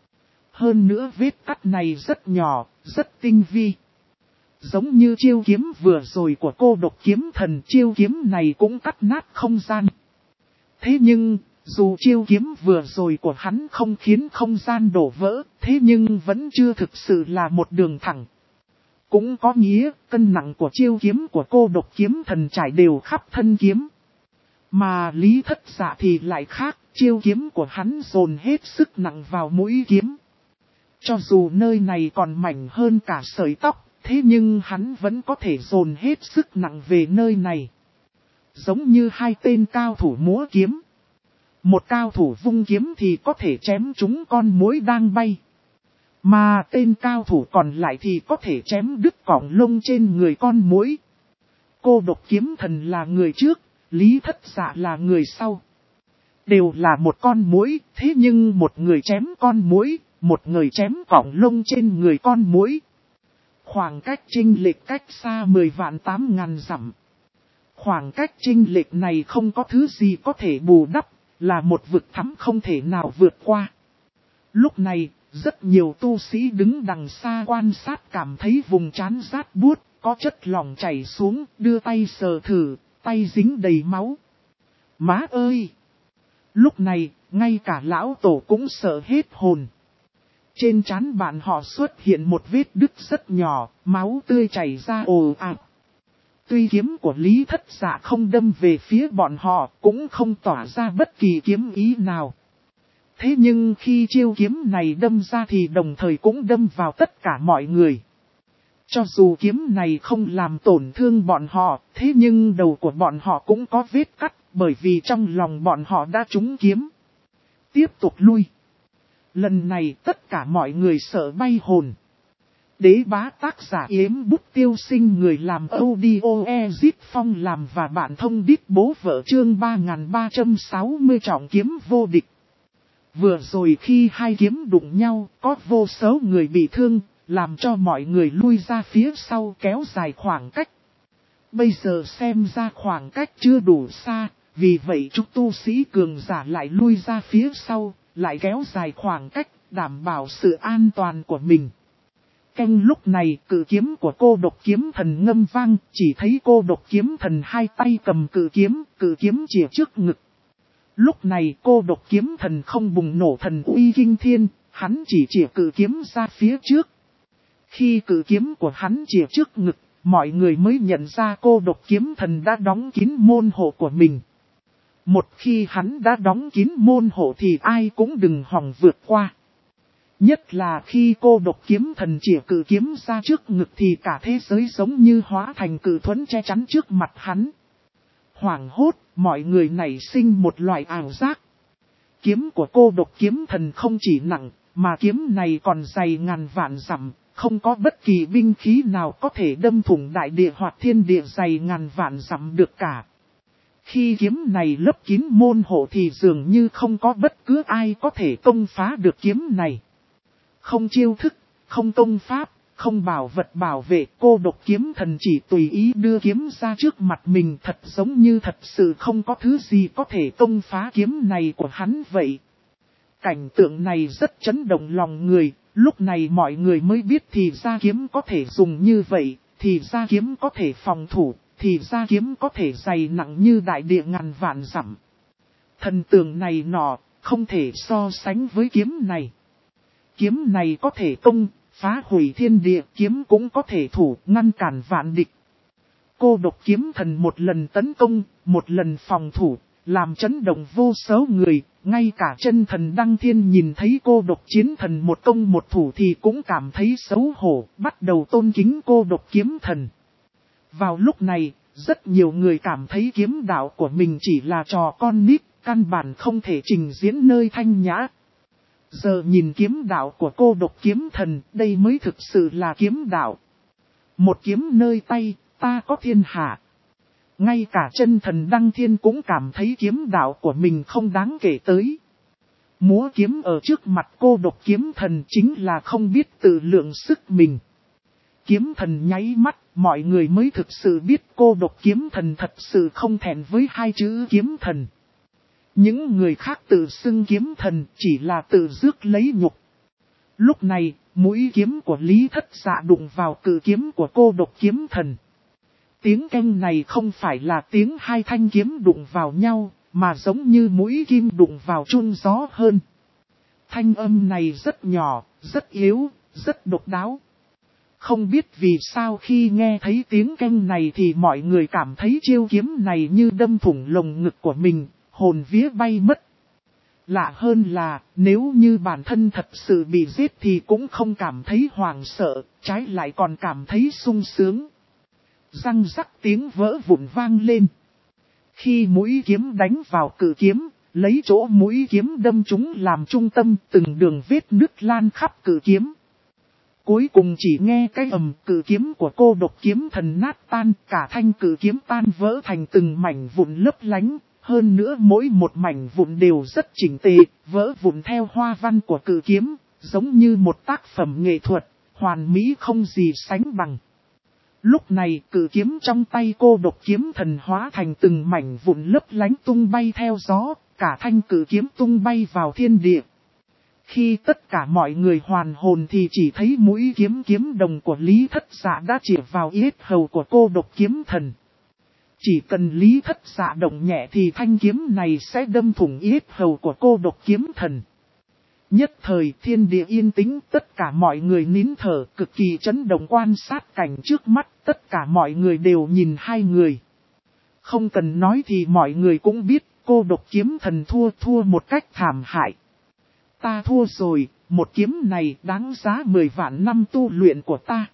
Hơn nữa vết cắt này rất nhỏ, rất tinh vi. Giống như chiêu kiếm vừa rồi của Cô Độc Kiếm Thần, chiêu kiếm này cũng cắt nát không gian. Thế nhưng, dù chiêu kiếm vừa rồi của hắn không khiến không gian đổ vỡ, thế nhưng vẫn chưa thực sự là một đường thẳng. Cũng có nghĩa, cân nặng của chiêu kiếm của Cô Độc Kiếm Thần trải đều khắp thân kiếm. Mà Lý Thất Dạ thì lại khác, chiêu kiếm của hắn dồn hết sức nặng vào mũi kiếm. Cho dù nơi này còn mảnh hơn cả sợi tóc, thế nhưng hắn vẫn có thể dồn hết sức nặng về nơi này. Giống như hai tên cao thủ múa kiếm. Một cao thủ vung kiếm thì có thể chém trúng con muỗi đang bay. Mà tên cao thủ còn lại thì có thể chém đứt cọng lông trên người con muỗi. Cô Độc Kiếm Thần là người trước, Lý Thất Dạ là người sau. Đều là một con muỗi, thế nhưng một người chém con muỗi, một người chém cọng lông trên người con muỗi. Khoảng cách chênh lệch cách xa 10 vạn 8 ngàn dặm. Khoảng cách chênh lệch này không có thứ gì có thể bù đắp, là một vực thẳm không thể nào vượt qua. Lúc này, Rất nhiều tu sĩ đứng đằng xa quan sát cảm thấy vùng trán rát buốt, có chất lỏng chảy xuống, đưa tay sờ thử, tay dính đầy máu. Má ơi! Lúc này, ngay cả lão tổ cũng sợ hết hồn. Trên trán bạn họ xuất hiện một vết đứt rất nhỏ, máu tươi chảy ra ồ ạt. Tuy kiếm của Lý Thất Dạ không đâm về phía bọn họ, cũng không tỏa ra bất kỳ kiếm ý nào. Thế nhưng khi chiêu kiếm này đâm ra thì đồng thời cũng đâm vào tất cả mọi người. Cho dù kiếm này không làm tổn thương bọn họ, thế nhưng đầu của bọn họ cũng có vết cắt, bởi vì trong lòng bọn họ đã trúng kiếm. Tiếp tục lui. Lần này tất cả mọi người sợ bay hồn. Đế bá tác giả Yếm Bút Tiêu Sinh, người làm audio Ezip Phong làm và bạn thông đít bố vợ, chương 3360 trọng kiếm vô địch. Vừa rồi khi hai kiếm đụng nhau, có vô số người bị thương, làm cho mọi người lui ra phía sau kéo dài khoảng cách. Bây giờ xem ra khoảng cách chưa đủ xa, vì vậy chúng tu sĩ cường giả lại lui ra phía sau, lại kéo dài khoảng cách, đảm bảo sự an toàn của mình. Canh lúc này cự kiếm của cô độc kiếm thần ngâm vang, chỉ thấy cô độc kiếm thần hai tay cầm cự kiếm chìa trước ngực. Lúc này cô độc kiếm thần không bùng nổ thần uy kinh thiên, hắn chỉ chìa cự kiếm ra phía trước. Khi cự kiếm của hắn chìa trước ngực, mọi người mới nhận ra cô độc kiếm thần đã đóng kín môn hộ của mình. Một khi hắn đã đóng kín môn hộ thì ai cũng đừng hòng vượt qua. Nhất là khi cô độc kiếm thần chìa cự kiếm ra trước ngực thì cả thế giới giống như hóa thành cự thuẫn che chắn trước mặt hắn. Hoảng hốt, mọi người nảy sinh một loại ảo giác. Kiếm của cô độc kiếm thần không chỉ nặng, mà kiếm này còn dày ngàn vạn dặm, không có bất kỳ binh khí nào có thể đâm thủng đại địa hoặc thiên địa dày ngàn vạn dặm được cả. Khi kiếm này lấp kín môn hộ thì dường như không có bất cứ ai có thể công phá được kiếm này. Không chiêu thức, không công pháp, không bảo vật bảo vệ, cô độc kiếm thần chỉ tùy ý đưa kiếm ra trước mặt mình, thật giống như thật sự không có thứ gì có thể công phá kiếm này của hắn vậy. Cảnh tượng này rất chấn động lòng người, lúc này mọi người mới biết thì ra kiếm có thể dùng như vậy, thì ra kiếm có thể phòng thủ, thì ra kiếm có thể dày nặng như đại địa ngàn vạn dặm. Thần tượng này nọ, không thể so sánh với kiếm này. Kiếm này có thể công, phá hủy thiên địa, kiếm cũng có thể thủ, ngăn cản vạn địch. Cô độc kiếm thần một lần tấn công, một lần phòng thủ, làm chấn động vô số người, ngay cả chân thần Đăng Thiên nhìn thấy cô độc chiến thần một công một thủ thì cũng cảm thấy xấu hổ, bắt đầu tôn kính cô độc kiếm thần. Vào lúc này, rất nhiều người cảm thấy kiếm đạo của mình chỉ là trò con nít, căn bản không thể trình diễn nơi thanh nhã. Giờ nhìn kiếm đạo của cô độc kiếm thần, đây mới thực sự là kiếm đạo. Một kiếm nơi tay, ta có thiên hạ. Ngay cả chân thần Đăng Thiên cũng cảm thấy kiếm đạo của mình không đáng kể tới. Múa kiếm ở trước mặt cô độc kiếm thần chính là không biết tự lượng sức mình. Kiếm thần nháy mắt, mọi người mới thực sự biết cô độc kiếm thần thật sự không thẹn với hai chữ kiếm thần. Những người khác tự xưng kiếm thần chỉ là tự rước lấy nhục. Lúc này, mũi kiếm của Lý Thất Dạ đụng vào cự kiếm của cô độc kiếm thần. Tiếng keng này không phải là tiếng hai thanh kiếm đụng vào nhau, mà giống như mũi kim đụng vào chun gió hơn. Thanh âm này rất nhỏ, rất yếu, rất độc đáo. Không biết vì sao khi nghe thấy tiếng keng này thì mọi người cảm thấy chiêu kiếm này như đâm thủng lồng ngực của mình, hồn vía bay mất. Lạ hơn là, nếu như bản thân thật sự bị giết thì cũng không cảm thấy hoảng sợ, trái lại còn cảm thấy sung sướng. Răng rắc tiếng vỡ vụn vang lên. Khi mũi kiếm đánh vào cự kiếm, lấy chỗ mũi kiếm đâm chúng làm trung tâm, từng đường vết nứt lan khắp cự kiếm. Cuối cùng chỉ nghe cái ầm, cự kiếm của cô độc kiếm thần nát tan, cả thanh cự kiếm tan vỡ thành từng mảnh vụn lấp lánh. Hơn nữa mỗi một mảnh vụn đều rất chỉnh tề, vỡ vụn theo hoa văn của cự kiếm, giống như một tác phẩm nghệ thuật, hoàn mỹ không gì sánh bằng. Lúc này cự kiếm trong tay cô độc kiếm thần hóa thành từng mảnh vụn lấp lánh tung bay theo gió, cả thanh cự kiếm tung bay vào thiên địa. Khi tất cả mọi người hoàn hồn thì chỉ thấy mũi kiếm đồng của Lý Thất Dạ đã chĩa vào yết hầu của cô độc kiếm thần. Chỉ cần Lý Thất Dạ động nhẹ thì thanh kiếm này sẽ đâm thủng yết hầu của cô độc kiếm thần. Nhất thời thiên địa yên tĩnh, tất cả mọi người nín thở, cực kỳ chấn động quan sát cảnh trước mắt, tất cả mọi người đều nhìn hai người. Không cần nói thì mọi người cũng biết, cô độc kiếm thần thua một cách thảm hại. Ta thua rồi, một kiếm này đáng giá 10 vạn năm tu luyện của ta.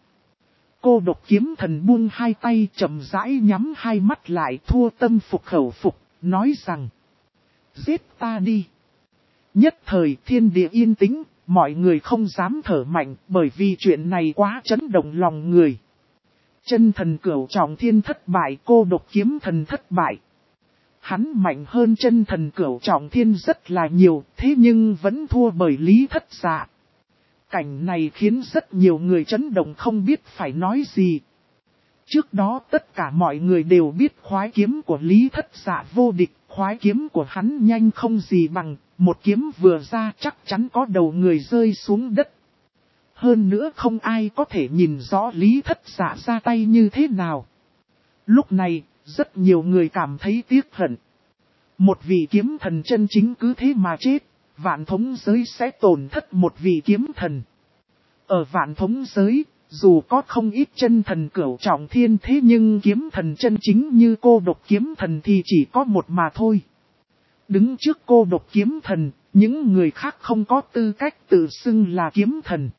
Cô độc kiếm thần buông hai tay chậm rãi nhắm hai mắt lại, thua tâm phục khẩu phục, nói rằng: giết ta đi. Nhất thời thiên địa yên tĩnh, mọi người không dám thở mạnh bởi vì chuyện này quá chấn động lòng người. Chân thần Cửu Trọng Thiên thất bại, cô độc kiếm thần thất bại. Hắn mạnh hơn chân thần Cửu Trọng Thiên rất là nhiều, thế nhưng vẫn thua bởi Lý Thất Dạ. Cảnh này khiến rất nhiều người chấn động không biết phải nói gì. Trước đó tất cả mọi người đều biết khoái kiếm của Lý Thất Dạ vô địch, khoái kiếm của hắn nhanh không gì bằng, một kiếm vừa ra chắc chắn có đầu người rơi xuống đất. Hơn nữa không ai có thể nhìn rõ Lý Thất Dạ ra tay như thế nào. Lúc này, rất nhiều người cảm thấy tiếc hận. Một vị kiếm thần chân chính cứ thế mà chết, vạn thống giới sẽ tổn thất một vị kiếm thần. Ở vạn thống giới, dù có không ít chân thần Cửu Trọng Thiên thế nhưng kiếm thần chân chính như cô độc kiếm thần thì chỉ có một mà thôi. Đứng trước cô độc kiếm thần, những người khác không có tư cách tự xưng là kiếm thần.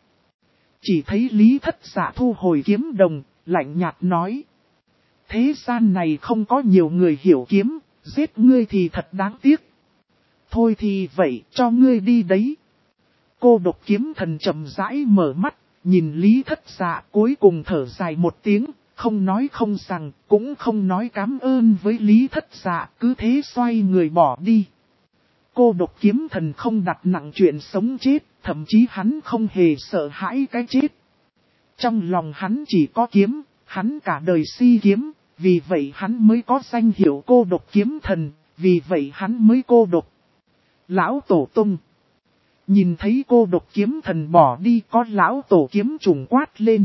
Chỉ thấy Lý Thất Dạ thu hồi kiếm đồng, lạnh nhạt nói: thế gian này không có nhiều người hiểu kiếm, giết ngươi thì thật đáng tiếc. Thôi thì vậy, cho ngươi đi đấy. Cô độc kiếm thần chậm rãi mở mắt, nhìn Lý Thất Dạ cuối cùng thở dài một tiếng, không nói không rằng, cũng không nói cảm ơn với Lý Thất Dạ, cứ thế xoay người bỏ đi. Cô độc kiếm thần không đặt nặng chuyện sống chết, thậm chí hắn không hề sợ hãi cái chết. Trong lòng hắn chỉ có kiếm, hắn cả đời si kiếm, vì vậy hắn mới có danh hiệu cô độc kiếm thần, vì vậy hắn mới cô độc. Lão Tổ Tông nhìn thấy cô độc kiếm thần bỏ đi, có lão tổ kiếm trùng quát lên.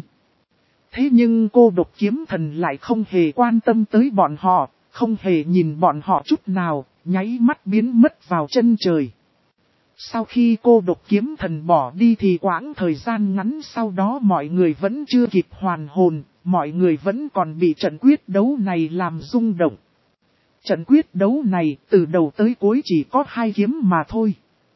Thế nhưng cô độc kiếm thần lại không hề quan tâm tới bọn họ, không hề nhìn bọn họ chút nào, nháy mắt biến mất vào chân trời. Sau khi cô độc kiếm thần bỏ đi thì quãng thời gian ngắn sau đó mọi người vẫn chưa kịp hoàn hồn, mọi người vẫn còn bị trận quyết đấu này làm rung động. Trận quyết đấu này từ đầu tới cuối chỉ có hai kiếm mà thôi.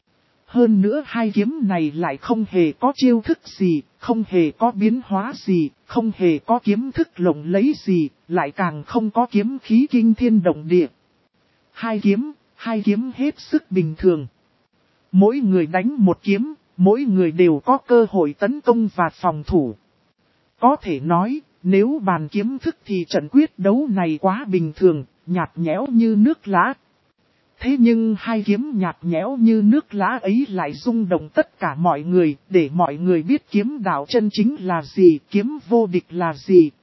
Hơn nữa hai kiếm này lại không hề có chiêu thức gì, không hề có biến hóa gì, không hề có kiếm thức lộng lẫy gì, lại càng không có kiếm khí kinh thiên động địa. Hai kiếm hết sức bình thường. Mỗi người đánh một kiếm, mỗi người đều có cơ hội tấn công và phòng thủ. Có thể nói, nếu bàn kiếm thức thì trận quyết đấu này quá bình thường, nhạt nhẽo như nước lá. Thế nhưng hai kiếm nhạt nhẽo như nước lá ấy lại rung động tất cả mọi người, để mọi người biết kiếm đạo chân chính là gì, kiếm vô địch là gì.